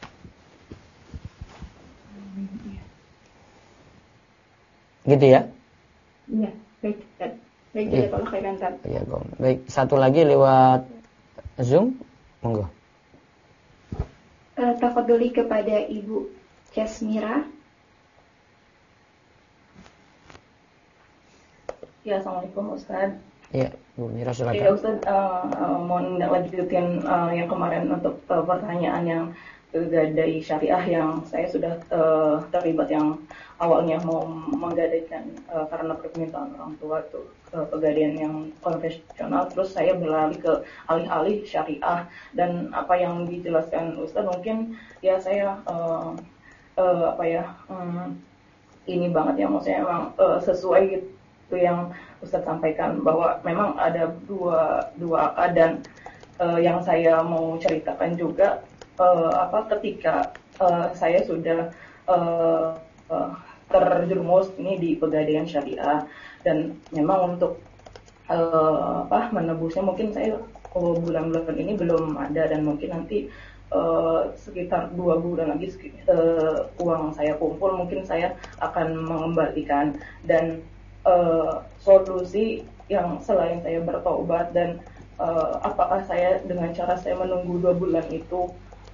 Gitu ya? Iya, baik. Baik, ya. Kalau khairan. Ya, baik. Satu lagi lewat Zoom, monggo. Tafadholi kepada Ibu Jasmira. Ya, Assalamualaikum Ustaz. Ya, Bu Mira silakan. Ya Ustaz, mau lanjutin yang kemarin untuk pertanyaan yang gadai syariah yang saya sudah terlibat, yang awalnya mau menggadaikan karena permintaan orang tua itu pegadaian yang konvensional, terus saya beralih ke alih-alih syariah. Dan apa yang dijelaskan Ustaz mungkin ya saya ini banget ya, maksudnya emang sesuai gitu yang Ustaz sampaikan, bahwa memang ada dua akad. Dan yang saya mau ceritakan juga ketika saya sudah terjerumus ini di pegadaian syariah, dan memang untuk menebusnya mungkin saya bulan-bulan ini belum ada, dan mungkin nanti sekitar 2 bulan lagi uang saya kumpul, mungkin saya akan mengembalikan. Dan solusi yang selain saya bertobat, dan apakah saya dengan cara saya menunggu 2 bulan itu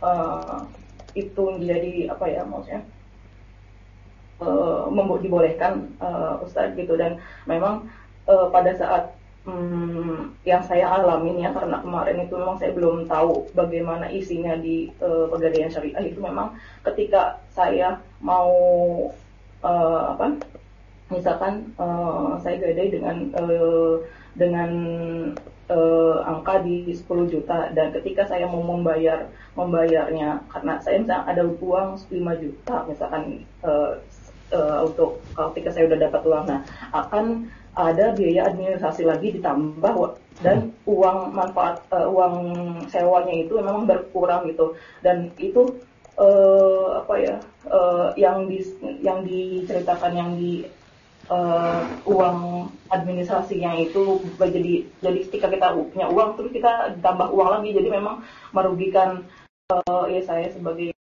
menjadi maksudnya dibolehkan, Ustadz, gitu. Dan memang pada saat yang saya alamin ya, karena kemarin itu memang saya belum tahu bagaimana isinya di pegadaian syariah itu. Memang ketika saya mau misalkan saya gadai dengan angka di 10 juta, dan ketika saya mau membayarnya, karena saya misalnya ada uang 5 juta misalkan, untuk ketika saya udah dapat uang, nah akan ada biaya administrasi lagi ditambah, dan uang sewanya itu memang berkurang gitu. Dan itu yang diceritakan yang di uang administrasinya itu jadi ketika kita punya uang terus kita ditambah uang lagi, jadi memang merugikan saya sebagai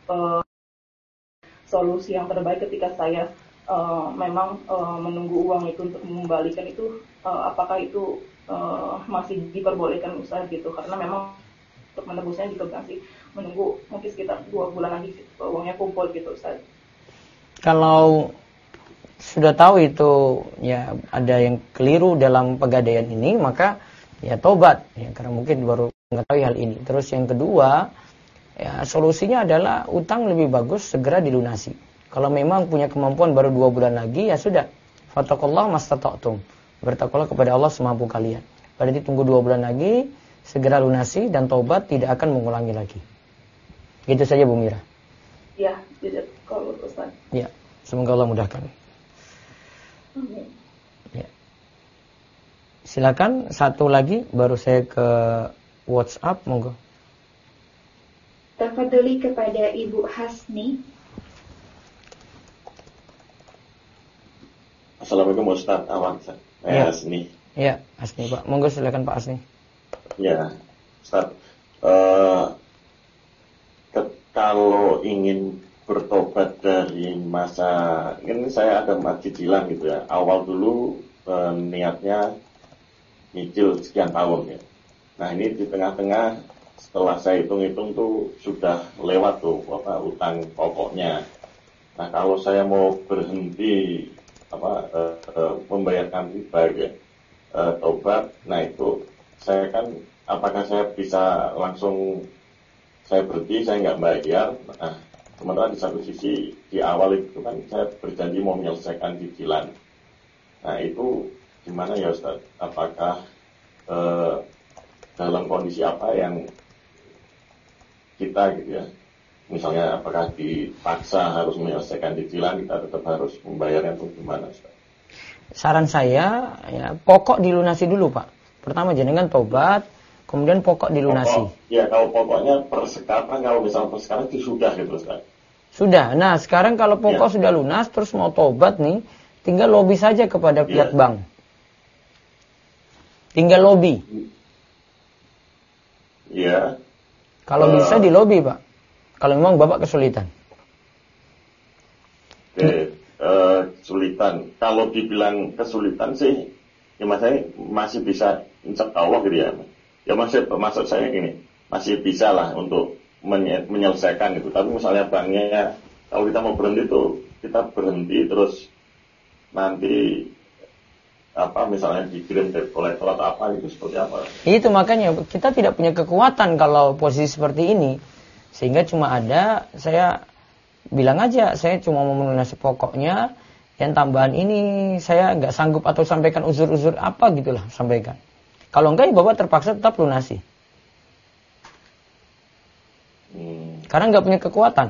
solusi yang terbaik ketika saya memang menunggu uang itu untuk mengembalikan itu, apakah itu masih diperbolehkan Ustaz gitu, karena memang untuk menebusnya juga masih menunggu mungkin sekitar 2 bulan lagi uangnya kumpul gitu Ustaz. Kalau sudah tahu itu ya ada yang keliru dalam pegadaian ini, maka ya tobat ya, karena mungkin baru mengetahui hal ini. Terus yang kedua, ya solusinya adalah utang lebih bagus segera dilunasi. Kalau memang punya kemampuan baru 2 bulan lagi, ya sudah, fattaqullaha mastata'tum, bertakwalah kepada Allah semampu kalian. Berarti tunggu 2 bulan lagi, segera lunasi, dan tobat tidak akan mengulangi lagi. Gitu saja Bu Mira. Ya, kalau Ustaz. Ya, semoga Allah mudahkan. Ya. Silakan satu lagi, baru saya ke WhatsApp, monggo. Tafadholi kepada Ibu Hasni. Assalamualaikum Ustaz Awan. Ya. Hasni. Ya, Hasni Pak. Monggo silakan Pak Hasni. Ya, Ustaz. Kalau ingin bertobat dari masa ini, saya ada cicilan gitu ya. Awal dulu niatnya nyicil sekian tahun ya. Nah ini di tengah-tengah setelah saya hitung-hitung tuh sudah lewat tuh utang pokoknya. Nah kalau saya mau berhenti membayarkan riba ya, tobat, nah itu saya kan apakah saya bisa langsung saya berhenti, saya nggak bayar. Nah sementara di satu sisi di awal itu kan saya berjanji mau menyelesaikan cicilan. Nah itu gimana ya Ustaz? Apakah dalam kondisi apa yang kita gitu ya, misalnya apakah dipaksa harus menyelesaikan cicilan, kita tetap harus membayarnya, atau gimana Ustaz? Saran saya ya, pokok dilunasi dulu Pak. Pertama jenengan tobat, kemudian pokok dilunasi. Ya kalau pokoknya per sekarang, kalau misalnya per sekarang itu sudah gitu Ustaz. Sudah. Nah sekarang kalau pokok sudah lunas, terus mau tobat nih, tinggal lobby saja kepada pihak bank. Tinggal lobby. Iya. Kalau bisa di lobby Pak. Kalau memang Bapak kesulitan. Oke, kesulitan. Kalau dibilang kesulitan sih, ya saya masih bisa insya Allah gitu ya. Ya maksud saya gini, masih bisa lah untuk menyelesaikan gitu. Tapi misalnya banknya, kalau kita mau berhenti tuh, kita berhenti terus nanti misalnya dikirim debt collector atau apa gitu, seperti apa? Itu makanya kita tidak punya kekuatan kalau posisi seperti ini, sehingga cuma ada saya bilang aja saya cuma mau melunasi pokoknya, yang tambahan ini saya nggak sanggup atau sampaikan uzur-uzur apa gitulah sampaikan. Kalau enggak ya Bapak terpaksa tetap lunasi. Karena nggak punya kekuatan.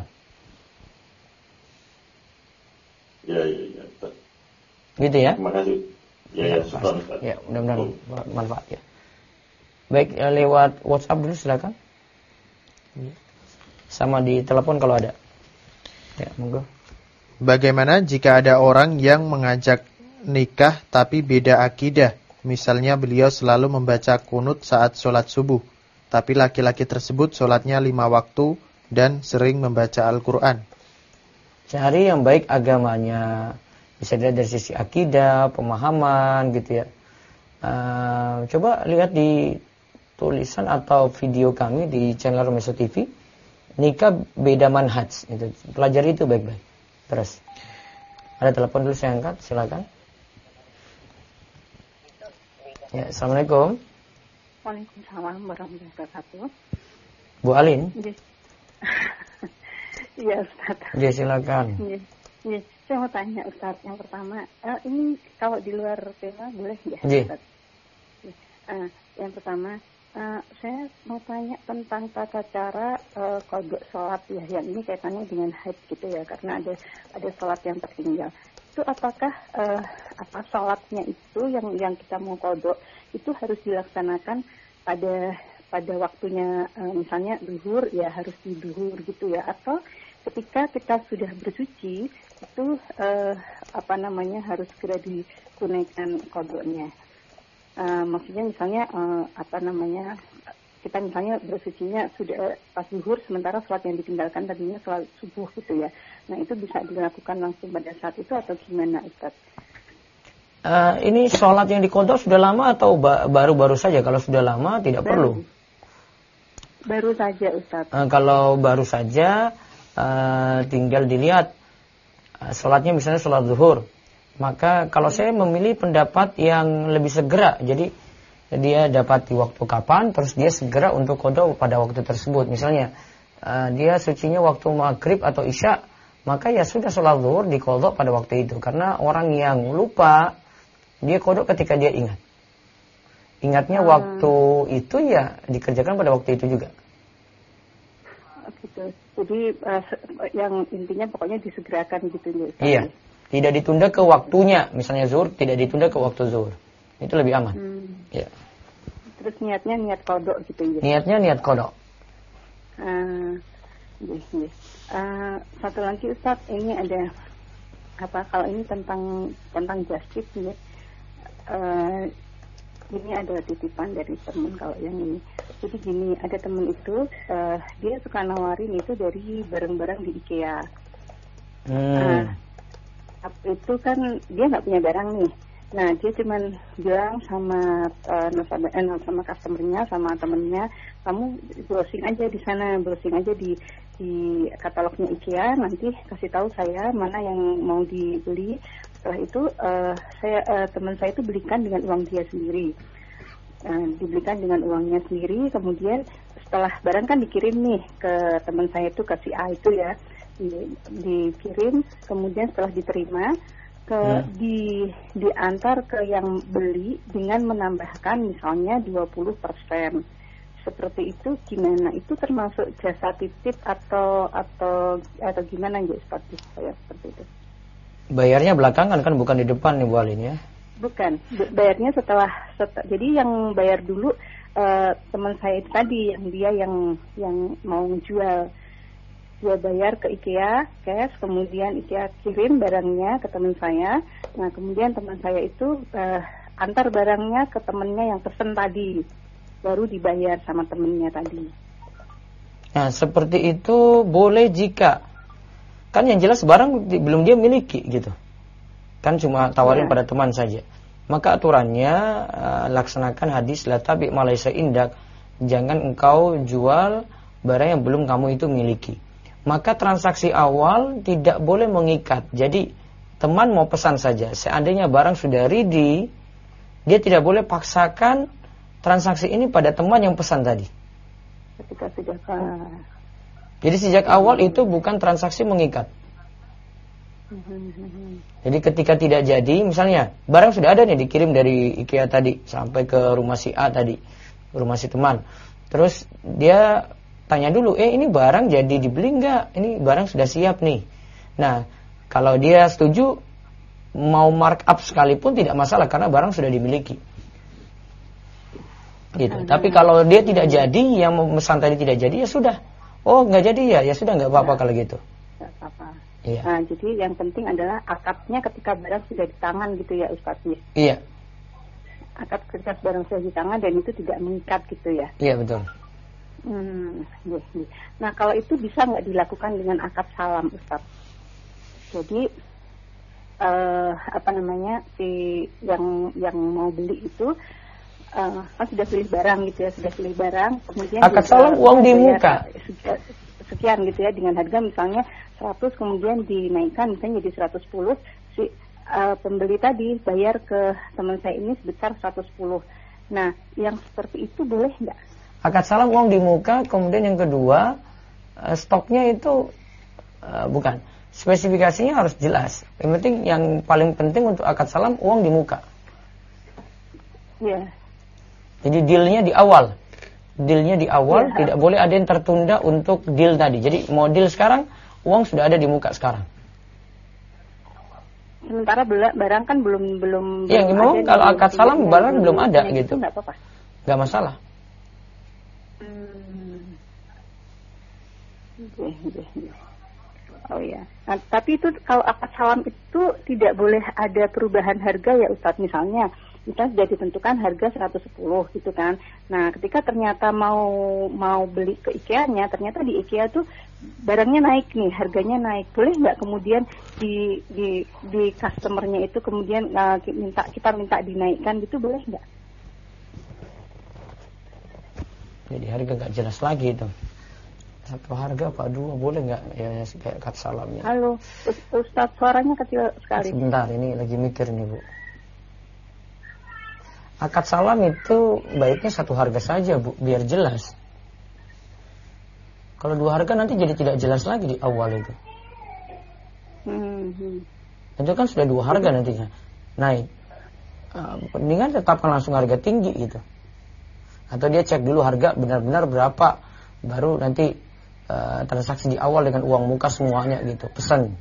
Ya. Gitu ya. Terima kasih. Ya, syukur. Ya, mudah-mudahan manfaat ya. Baik, lewat WhatsApp dulu silakan. Sama di telepon kalau ada. Ya, monggo. bagaimana jika ada orang yang mengajak nikah tapi beda akidah? Misalnya beliau selalu membaca kunut saat sholat subuh, tapi laki-laki tersebut sholatnya 5 waktu dan sering membaca Al-Quran. Cari yang baik agamanya, bisa dilihat dari sisi akidah, pemahaman gitu ya. Coba lihat di tulisan atau video kami di channel Romeso TV, nikah beda manhaj, itu pelajari itu baik-baik. Terus ada telepon dulu, saya angkat, silakan. Ya, assalamualaikum. Waalaikumsalam warahmatullahi wabarakatuh. Bu Alin. Iya Ustaz. Ya, silakan. Iya, saya mau tanya Ustaz. Yang pertama, ini kalau di luar tema boleh nggak Ustaz? Yang pertama, saya mau tanya tentang tata cara qada sholat ya, yang ini kaitannya dengan haid gitu ya, karena ada sholat yang tertinggal. Itu apakah sholatnya itu yang kita mau qada itu harus dilaksanakan pada waktunya, misalnya zuhur ya harus di zuhur gitu ya, atau ketika kita sudah bersuci itu harus segera ditunaikan qadanya. Maksudnya misalnya kita misalnya bersucinya sudah pas zuhur, sementara sholat yang ditinggalkan tadinya sholat subuh gitu ya. Nah itu bisa dilakukan langsung pada saat itu atau gimana Ustaz? Ini sholat yang diqadha sudah lama atau baru-baru saja? Kalau sudah lama tidak perlu. Baru saja Ustaz. Kalau baru saja tinggal dilihat sholatnya misalnya sholat zuhur. Maka kalau saya memilih pendapat yang lebih segera, jadi dia dapat di waktu kapan, terus dia segera untuk qadha pada waktu tersebut. Misalnya dia sucinya waktu maghrib atau isya, maka ya sudah sholat zuhur diqadha pada waktu itu. Karena orang yang lupa, dia qadha ketika dia ingat. Ingatnya waktu itu ya dikerjakan pada waktu itu juga. Gitu. Jadi yang intinya pokoknya disegerakan gitu ya. Iya. Tidak ditunda ke waktunya, misalnya zuhur tidak ditunda ke waktu zuhur. Itu lebih aman. Ya. Terus niatnya niat qadha gitu ya. Niatnya niat qadha. Satu lagi Ustaz, ini ada kalau ini tentang just ya. Ini ada titipan dari teman kalau yang ini. Jadi gini, ada teman itu dia suka nawarin itu dari barang-barang di IKEA. Itu kan dia nggak punya barang nih. Nah dia cuman bilang sama sama customernya, sama temennya, kamu browsing aja di sana, browsing aja di katalognya IKEA, nanti kasih tahu saya mana yang mau dibeli. Setelah itu teman saya itu belikan dengan uang dia sendiri. Dibelikan dengan uangnya sendiri, kemudian setelah barang kan dikirim nih ke teman saya itu, ke si A itu ya, dikirim, kemudian setelah diterima diantar ke yang beli dengan menambahkan misalnya 20%. Seperti itu gimana? Itu termasuk jasa titip atau gimana ya seperti itu? Bayarnya belakangan kan, bukan di depan nih Bu Alin ya? Bukan, bayarnya setelah jadi yang bayar dulu teman saya itu tadi, yang dia yang mau jual. Dia bayar ke IKEA cash, kemudian IKEA kirim barangnya ke teman saya. Nah kemudian teman saya itu antar barangnya ke temannya yang pesen tadi, baru dibayar sama temennya tadi. Nah seperti itu boleh jika kan yang jelas barang belum dia miliki gitu, kan cuma tawarin pada teman saja. Maka aturannya laksanakan hadis la tabi ma laysa indak, jangan engkau jual barang yang belum kamu itu miliki. Maka transaksi awal tidak boleh mengikat. Jadi teman mau pesan saja, seandainya barang sudah ready, dia tidak boleh paksakan transaksi ini pada teman yang pesan tadi. Ketika sudah Jadi sejak awal itu bukan transaksi mengikat. Jadi ketika tidak jadi, misalnya barang sudah ada nih dikirim dari IKEA tadi sampai ke rumah si A tadi, rumah si teman. Terus dia tanya dulu, ini barang jadi dibeli nggak? Ini barang sudah siap nih. Nah, kalau dia setuju, mau markup sekalipun tidak masalah karena barang sudah dimiliki. Gitu. Tapi kalau dia tidak jadi, yang memesan tadi tidak jadi, ya sudah. Oh nggak jadi ya sudah nggak apa-apa kalau gitu. Nggak apa-apa. Iya. Nah, jadi yang penting adalah akadnya ketika barang sudah di tangan gitu ya Ustaz. Iya. Akad ketika barang sudah di tangan dan itu tidak mengikat gitu ya. Iya, betul. Nah, kalau itu bisa nggak dilakukan dengan akad salam Ustaz? Jadi si yang mau beli itu kan sudah pilih barang gitu ya, kemudian akad salam uang di muka sekian gitu ya, dengan harga misalnya 100 kemudian dinaikkan misalnya jadi 110, si pembeli tadi bayar ke teman saya ini sebesar 110. Nah, yang seperti itu boleh nggak? Akad salam uang di muka, kemudian yang kedua stoknya itu bukan, spesifikasinya harus jelas. Yang penting, yang paling penting untuk akad salam uang di muka. Iya. Jadi dealnya di awal. Tidak boleh ada yang tertunda untuk deal tadi. Jadi mau deal sekarang, uang sudah ada di muka sekarang. Sementara barang kan belum. Iya, memang kalau akad salam barang belum ada gitu. Nggak apa-apa. Nggak masalah. Oh ya. Nah, tapi itu kalau akad salam itu tidak boleh ada perubahan harga ya Ustaz. Misalnya sudah ditentukan harga 110 gitu kan. Nah, ketika ternyata mau beli ke IKEA-nya, ternyata di IKEA tuh barangnya naik nih, harganya naik. Boleh nggak kemudian di customer-nya itu kemudian kita minta dinaikkan gitu, boleh nggak? Jadi harga nggak jelas lagi itu. Satu harga apa dua, boleh nggak ya kayak akad salamnya? Halo, Ustaz, suaranya kecil sekali. Sebentar, ini lagi mikir nih Bu. Akad salam itu baiknya satu harga saja Bu, biar jelas. Kalau dua harga nanti jadi tidak jelas lagi di awal itu. Itu kan sudah dua harga nantinya naik. Mendingan tetapkan langsung harga tinggi gitu. Atau dia cek dulu harga benar-benar berapa, baru nanti transaksi di awal dengan uang muka semuanya gitu, pesan.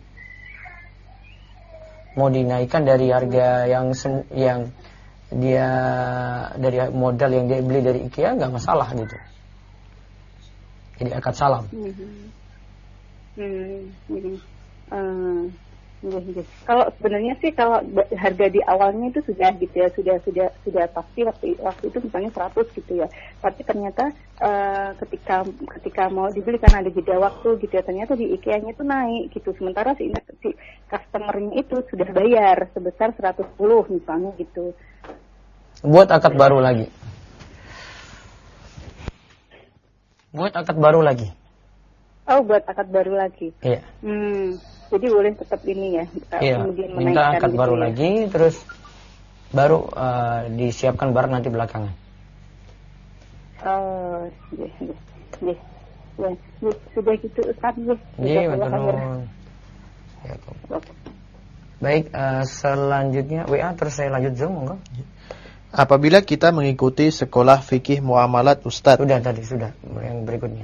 Mau dinaikkan dari harga yang dia dari modal yang dia beli dari IKEA nggak masalah gitu. Jadi akad salam. Kalau sebenarnya sih kalau harga di awalnya itu sudah gitu ya, sudah pasti waktu itu misalnya 100 gitu ya. Tapi ternyata ketika mau dibeli karena ada jeda waktu gitu ya, ternyata di IKEA-nya itu naik gitu. Sementara si customer-nya itu sudah bayar sebesar 110 misalnya gitu. Buat akad baru lagi. Oh, buat akad baru lagi. Iya. Jadi boleh tetap ini ya. Iya. Kemudian Minta akad gitu baru ya. lagi, terus baru disiapkan barang nanti belakangan. Oh, iya. Sudah gitu Ustaz. Iya, betul. Ya, baik, selanjutnya WA terus saya lanjut Zoom enggak? Apabila kita mengikuti sekolah fikih muamalat Ustadz. Sudah. Yang berikutnya.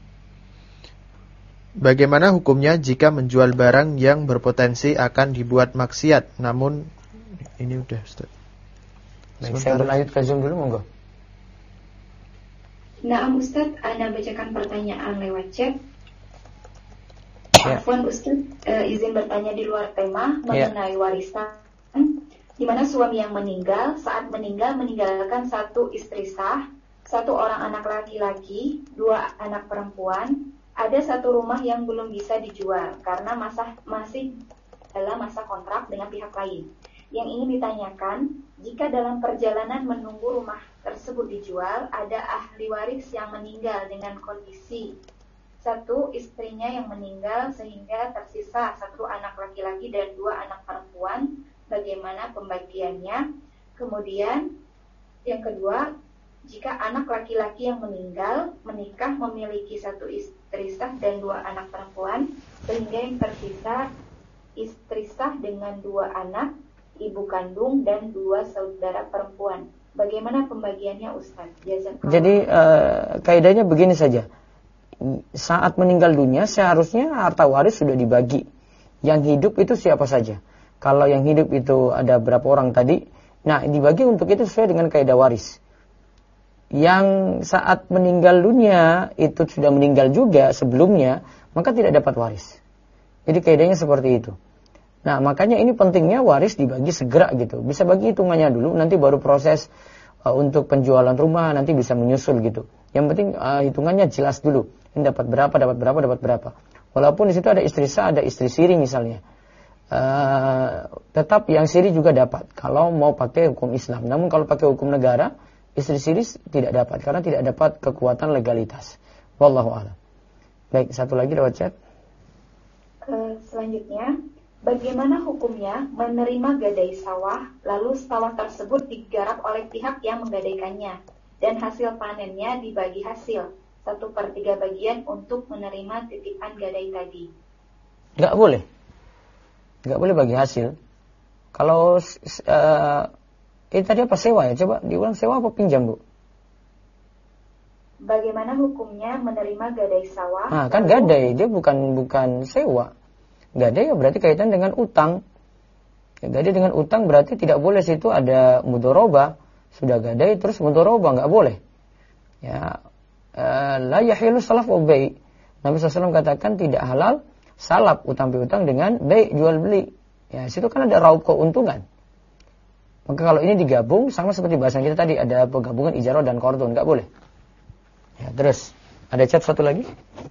Bagaimana hukumnya jika menjual barang yang berpotensi akan dibuat maksiat? Namun ini udah Ustadz. Baik, saya berlanjut ke Zoom dulu monggo. Nah, Ustadz, Anda bacakan pertanyaan lewat chat. Ya. Afwan Ustadz, izin bertanya di luar tema mengenai warisan, di mana suami yang meninggal saat meninggalkan satu istri sah, satu orang anak laki-laki, dua anak perempuan. Ada satu rumah yang belum bisa dijual karena masih dalam masa kontrak dengan pihak lain. Yang ingin ditanyakan, jika dalam perjalanan menunggu rumah tersebut dijual, ada ahli waris yang meninggal dengan kondisi satu istrinya yang meninggal sehingga tersisa satu anak laki-laki dan dua anak perempuan, bagaimana pembagiannya? Kemudian yang kedua, jika anak laki-laki yang meninggal menikah memiliki satu istri sah dan dua anak perempuan, sehingga yang tersisa istri sah dengan dua anak, ibu kandung dan dua saudara perempuan. Bagaimana pembagiannya Ustaz? Jadi kaidahnya begini saja. Saat meninggal dunia seharusnya harta waris sudah dibagi. Yang hidup itu siapa saja. Kalau yang hidup itu ada berapa orang tadi, nah dibagi untuk itu sesuai dengan kaidah waris. Yang saat meninggal dunia itu sudah meninggal juga sebelumnya, maka tidak dapat waris. Jadi kaidahnya seperti itu. Nah, makanya ini pentingnya waris dibagi segera gitu. Bisa bagi hitungannya dulu, nanti baru proses untuk penjualan rumah nanti bisa menyusul gitu. Yang penting hitungannya jelas dulu. Ini dapat berapa, dapat berapa, dapat berapa. Walaupun di situ ada istri sah, ada istri siri misalnya. Tetap yang siri juga dapat kalau mau pakai hukum Islam. Namun kalau pakai hukum negara, istri siri tidak dapat karena tidak dapat kekuatan legalitas. Wallahu a'lam. Baik, satu lagi lewat chat. Selanjutnya, bagaimana hukumnya menerima gadai sawah, lalu sawah tersebut digarap oleh pihak yang menggadaikannya, dan hasil panennya dibagi hasil 1/3 bagian untuk menerima titipan gadai tadi? Nggak boleh. Nggak boleh bagi hasil. Kalau tadi apa, sewa ya? Coba diulang, sewa apa pinjam, Bu? Bagaimana hukumnya menerima gadai sawah? Nah, kan gadai, dia bukan sewa. Gadai ya berarti kaitan dengan utang. Ya, gadai dengan utang berarti tidak boleh situ ada mudoroba. Sudah gadai terus mudoroba, nggak boleh. Ya, la yahilu salaf wa bai'. Nabi SAW katakan tidak halal salaf utang piutang dengan bai', jual beli. Ya, situ kan ada raup keuntungan. Maka kalau ini digabung sama seperti bahasan kita tadi, ada penggabungan ijarah dan qardun, nggak boleh. Ya, terus ada chat satu lagi.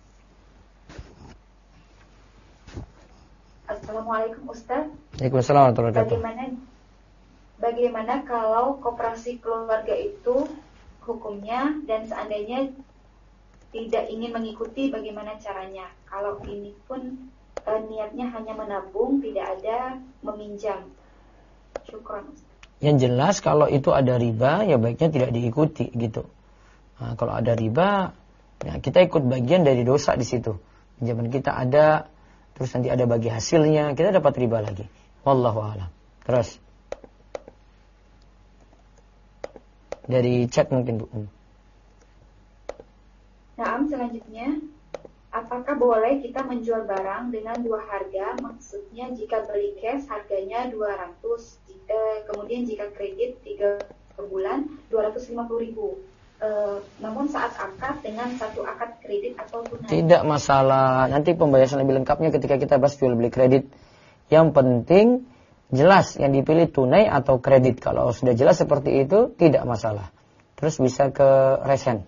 Assalamualaikum Ustaz. Waalaikumsalam warahmatullahi wabarakatuh. Bagaimana kalau koperasi keluarga itu hukumnya, dan seandainya tidak ingin mengikuti, bagaimana caranya? Kalau ini pun niatnya hanya menabung, tidak ada meminjam. Syukran. Yang jelas kalau itu ada riba, ya baiknya tidak diikuti gitu. Nah, kalau ada riba, ya kita ikut bagian dari dosa di situ. Pinjaman kita ada, terus nanti ada bagi hasilnya, kita dapat riba lagi. Wallahu a'lam. Terus dari chat mungkin, Bu. Nah, selanjutnya, apakah boleh kita menjual barang dengan dua harga? Maksudnya jika beli cash harganya 200, kemudian jika kredit 3 bulan 250.000. Namun saat akad dengan satu akad kredit atau tunai. Tidak masalah. Nanti pembahasan lebih lengkapnya ketika kita bahas jual beli kredit. Yang penting jelas yang dipilih tunai atau kredit. Kalau sudah jelas seperti itu tidak masalah. Terus bisa ke resen.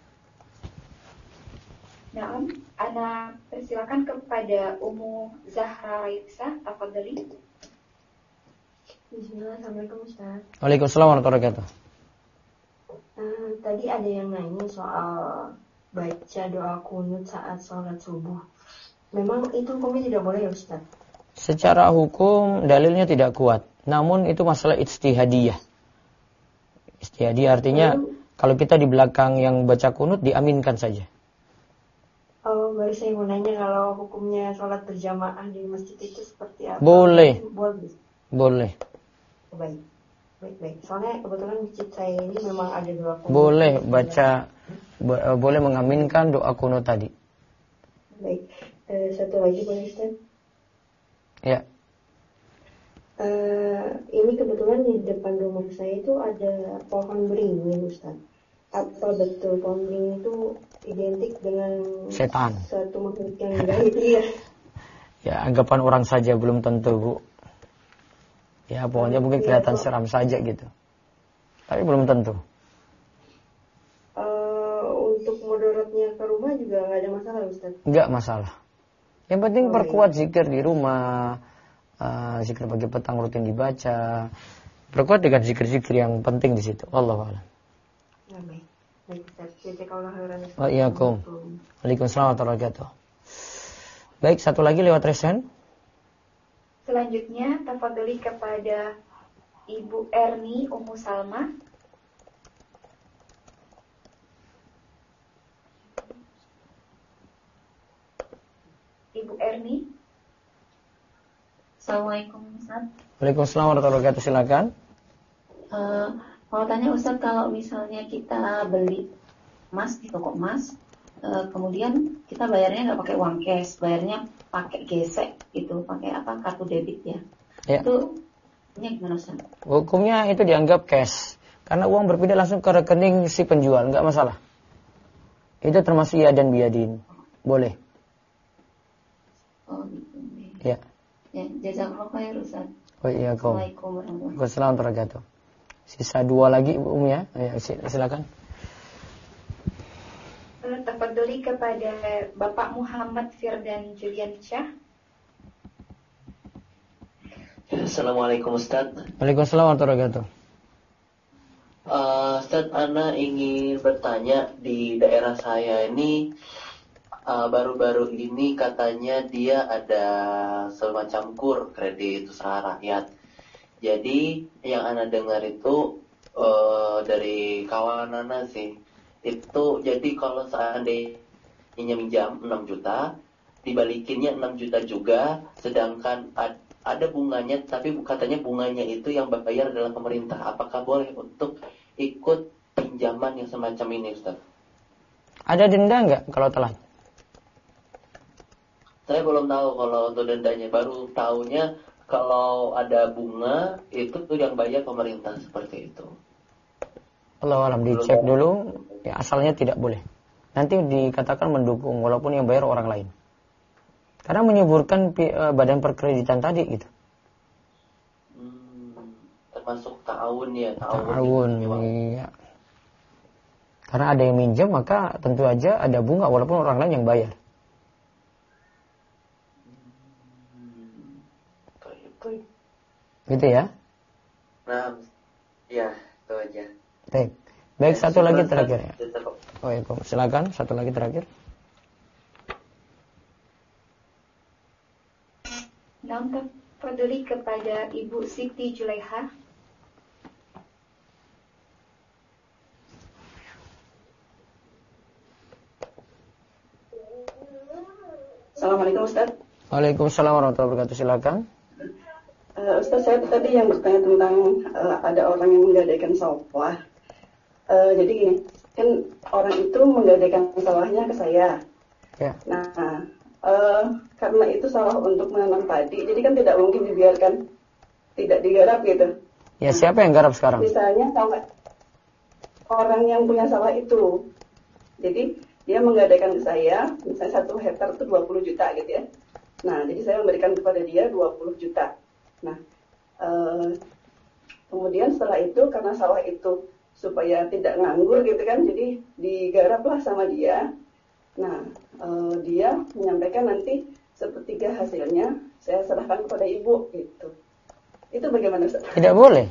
Nah, Ana persilakan kepada Ummu Zahra Raisa, tafadhali. Bismillah, Assalamualaikum Ustaz. Waalaikumsalam warahmatullahi wabarakatuh. Tadi ada yang nanya soal baca doa kunut saat sholat subuh. Memang itu hukumnya tidak boleh ya Ustaz? Secara hukum dalilnya tidak kuat. Namun itu masalah ijtihadiyah. Ijtihadiyah artinya kalau kita di belakang yang baca kunut diaminkan saja. Oh, baru saya mau nanya kalau hukumnya sholat berjamaah di masjid itu seperti apa? Boleh. Boleh. Baik. Soalnya kebetulan masjid saya ini memang ada doa kunut. Boleh baca, boleh mengaminkan doa kunut tadi. Baik. Satu lagi boleh Ustaz? Ya. Ini kebetulan di depan rumah saya itu ada pohon beringin Ustaz. Apa betul pohon beringin itu identik dengan setan? Suatu makhluk yang gaib? Iya. Ya, anggapan orang saja, belum tentu, Bu. Ya, pokoknya mungkin kelihatan seram saja gitu. Tapi belum tentu. Untuk mudaratnya ke rumah juga nggak ada masalah Ustaz? Nggak masalah. Yang penting perkuat zikir di rumah. Zikir pagi petang rutin dibaca. Perkuat dengan zikir-zikir yang penting di situ. Wallahu a'lam. Ya, baik Ustaz. Jazakallahu khairan. Waalaikumsalam warahmatullahi wabarakatuh. Baik, satu lagi lewat resen. Selanjutnya, tafadhali kepada Ibu Erni Ummu Salma. Ibu Erni. Assalamualaikum Ustaz. Waalaikumsalam warahmatullahi wabarakatuh. Silakan. Mau tanya Ustaz, kalau misalnya kita beli emas di toko emas, kemudian kita bayarnya nggak pakai uang cash, bayarnya pakai gesek gitu, pakai apa, kartu debit ya. Itu gimana Ustaz? Hukumnya itu dianggap cash karena uang berpindah langsung ke rekening si penjual, nggak masalah. Itu termasuk ya dan biadin, boleh. Oh gitu. Ya. Ya, jazakallahu khair Ustaz. Assalamualaikum warahmatullahi wabarakatuh. Sisa 2 lagi Ibu ya. Ya, silakan. Tafadholi kepada Bapak Muhammad Firdan Juliansyah. Assalamualaikum Ustaz. Waalaikumsalam warahmatullahi wabarakatuh. Ustaz, Ana ingin bertanya, di daerah saya ini baru-baru ini katanya dia ada semacam KUR, kredit usaha rakyat. Jadi yang Ana dengar itu dari kawan Ana sih, itu jadi kalau seandainya minjam 6 juta, dibalikinnya 6 juta juga, sedangkan ada bunganya, tapi katanya bunganya itu yang bayar adalah pemerintah. Apakah boleh untuk ikut pinjaman yang semacam ini, Ustaz? Ada denda nggak kalau telat? Saya belum tahu kalau untuk dendanya, baru tahunya kalau ada bunga itu tuh yang bayar pemerintah, seperti itu. Allah alam, dicek dulu, ya asalnya tidak boleh. Nanti dikatakan mendukung walaupun yang bayar orang lain. Karena menyuburkan badan perkreditan tadi gitu. Termasuk ta'awun ya. Ta'awun, iya. Karena ada yang minjem maka tentu aja ada bunga walaupun orang lain yang bayar. Gitu ya? Nah, ya, itu aja. Baik, satu lagi terakhir ya. Silakan, satu lagi terakhir. Namun peduli kepada Ibu Siti Julaiha. Assalamualaikum Ustaz. Waalaikumsalam warahmatullahi wabarakatuh. Silakan. Ustaz, saya tadi yang bertanya tentang ada orang yang menggadaikan sawah. Jadi gini, kan orang itu menggadaikan sawahnya ke saya. Ya. Nah, karena itu sawah untuk menanam padi, jadi kan tidak mungkin dibiarkan tidak digarap gitu. Ya, siapa yang garap sekarang? Misalnya sama orang yang punya sawah itu, jadi dia menggadaikan ke saya, misalnya 1 hektar itu 20 juta gitu ya. Nah, jadi saya memberikan kepada dia 20 juta. Nah, kemudian setelah itu karena sawah itu supaya tidak nganggur gitu kan, jadi digaraplah sama dia. Nah, dia menyampaikan nanti 1/3 hasilnya saya serahkan kepada ibu gitu. Itu bagaimana Ustaz? Tidak boleh.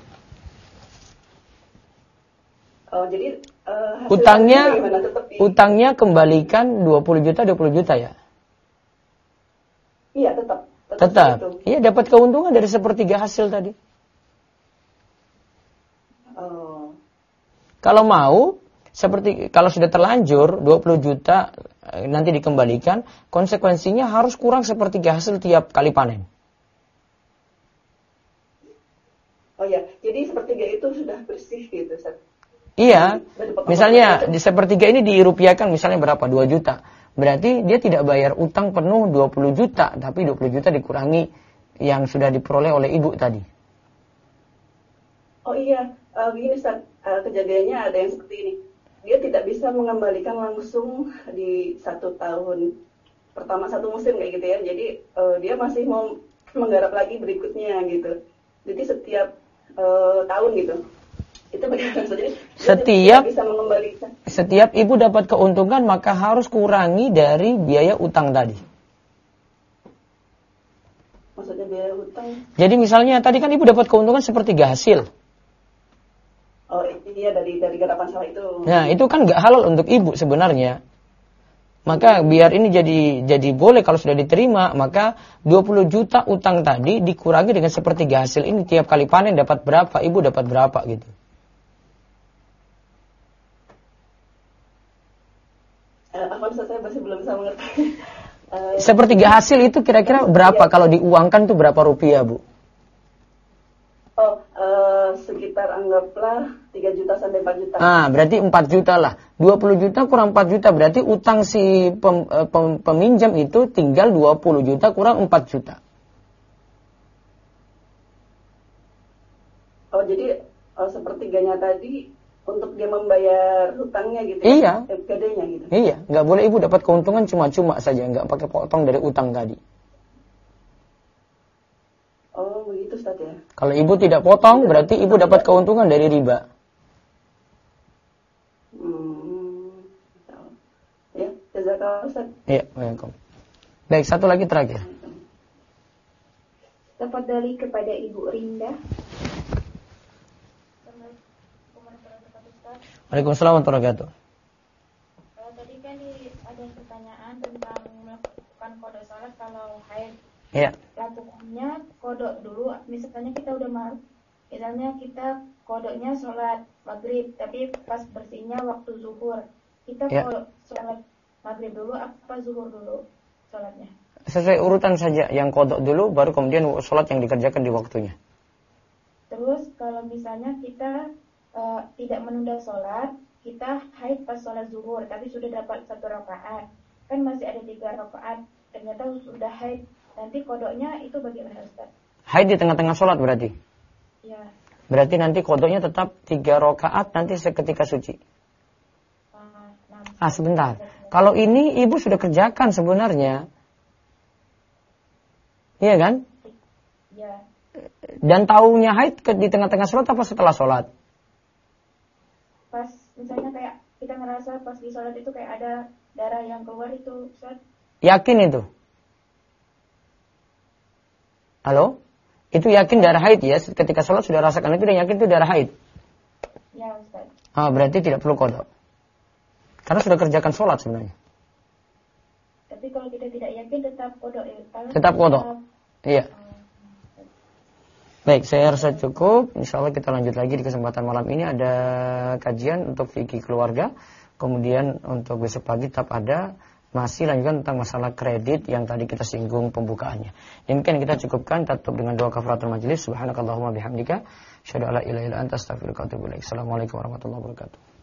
Jadi utangnya kembalikan 20 juta ya? Iya, tetap. Iya, dapat keuntungan dari 1/3 hasil tadi. Kalau mau, kalau sudah terlanjur 20 juta nanti dikembalikan, konsekuensinya harus kurang 1/3 hasil tiap kali panen. Oh ya, jadi 1/3 itu sudah bersih gitu, Ustaz. Iya, misalnya di 1/3 ini dirupiahkan misalnya berapa? 2 juta. Berarti dia tidak bayar utang penuh 20 juta, tapi 20 juta dikurangi yang sudah diperoleh oleh ibu tadi. Oh iya, begini Ustaz, kejadiannya ada yang seperti ini. Dia tidak bisa mengembalikan langsung di 1 tahun pertama 1 musim kayak gitu ya. Jadi dia masih mau menggarap lagi berikutnya gitu. Jadi setiap tahun gitu. Itu bagaimana? Jadi bisa mengembalikan. Setiap ibu dapat keuntungan maka harus kurangi dari biaya utang tadi. Maksudnya biaya utang? Jadi misalnya tadi kan ibu dapat keuntungan 1/3 hasil. Oh iya, dari garapan sawah itu. Nah itu kan nggak halal untuk ibu sebenarnya. Maka biar ini jadi boleh kalau sudah diterima, maka 20 juta utang tadi dikurangi dengan 1/3 hasil ini, tiap kali panen dapat berapa, ibu dapat berapa gitu. Saya masih belum bisa mengerti. 1/3 hasil itu kira-kira berapa kalau diuangkan tuh berapa rupiah, Bu? Sekitar anggaplah 3 juta sampai 4 juta. Berarti 4 juta lah. 20 juta kurang 4 juta berarti utang si peminjam itu tinggal 20 juta kurang 4 juta. Oh, jadi 1/3-nya tadi untuk dia membayar hutangnya gitu ya? Iya. FKD-nya gitu. Iya, nggak boleh ibu dapat keuntungan cuma-cuma saja, nggak pakai potong dari utang tadi. Kalau ibu tidak potong, berarti ibu dapat keuntungan dari riba. Ya, jazakallah Ustaz. Iya, waalaikumsalam. Baik, satu lagi terakhir. Tafadhali kepada Ibu Rinda. Waalaikumsalam warahmatullahi wabarakatuh. Tadi kan ada pertanyaan tentang melakukan kodok salat kalau haid. Iya. Lakukannya kodok dulu. Misalnya kita kodoknya sholat maghrib, tapi pas bersihnya waktu zuhur. Kita kodok sholat maghrib dulu apa zuhur dulu sholatnya? Sesuai urutan saja, yang kodok dulu, baru kemudian sholat yang dikerjakan di waktunya. Terus kalau misalnya kita tidak menunda sholat, kita haid pas sholat zuhur, tapi sudah dapat 1 rakaat, kan masih ada 3 rakaat, ternyata sudah haid, nanti kodoknya itu bagaimana Ustaz? Haid di tengah-tengah sholat berarti? Ya. Berarti nanti kodoknya tetap 3 rakaat nanti seketika suci. Sebentar. Kalau ini ibu sudah kerjakan sebenarnya. Iya kan? Iya. Dan taunya haid di tengah-tengah sholat apa setelah sholat? Pas misalnya kayak kita ngerasa pas di sholat itu kayak ada darah yang keluar itu Ustaz. Yakin itu? Halo? Itu yakin darah haid ya? Ketika sholat sudah rasakan itu dan yakin itu darah haid? Ya Ustaz. Berarti tidak perlu kodok. Karena sudah kerjakan sholat sebenarnya. Tapi kalau kita tidak yakin tetap kodok ya? Tetap kodok. Iya. Baik, saya rasa cukup. Insya Allah kita lanjut lagi di kesempatan malam ini. Ada kajian untuk fikih keluarga. Kemudian untuk besok pagi tetap ada. Masih lanjutkan tentang masalah kredit yang tadi kita singgung pembukaannya. Demikian kita cukupkan. Tutup dengan doa kafaratul majlis. Subhanakallahumma bihamdika. Asyhadu an la ilaha illa anta astaghfiruka wa atubu ilaik. Assalamualaikum warahmatullahi wabarakatuh.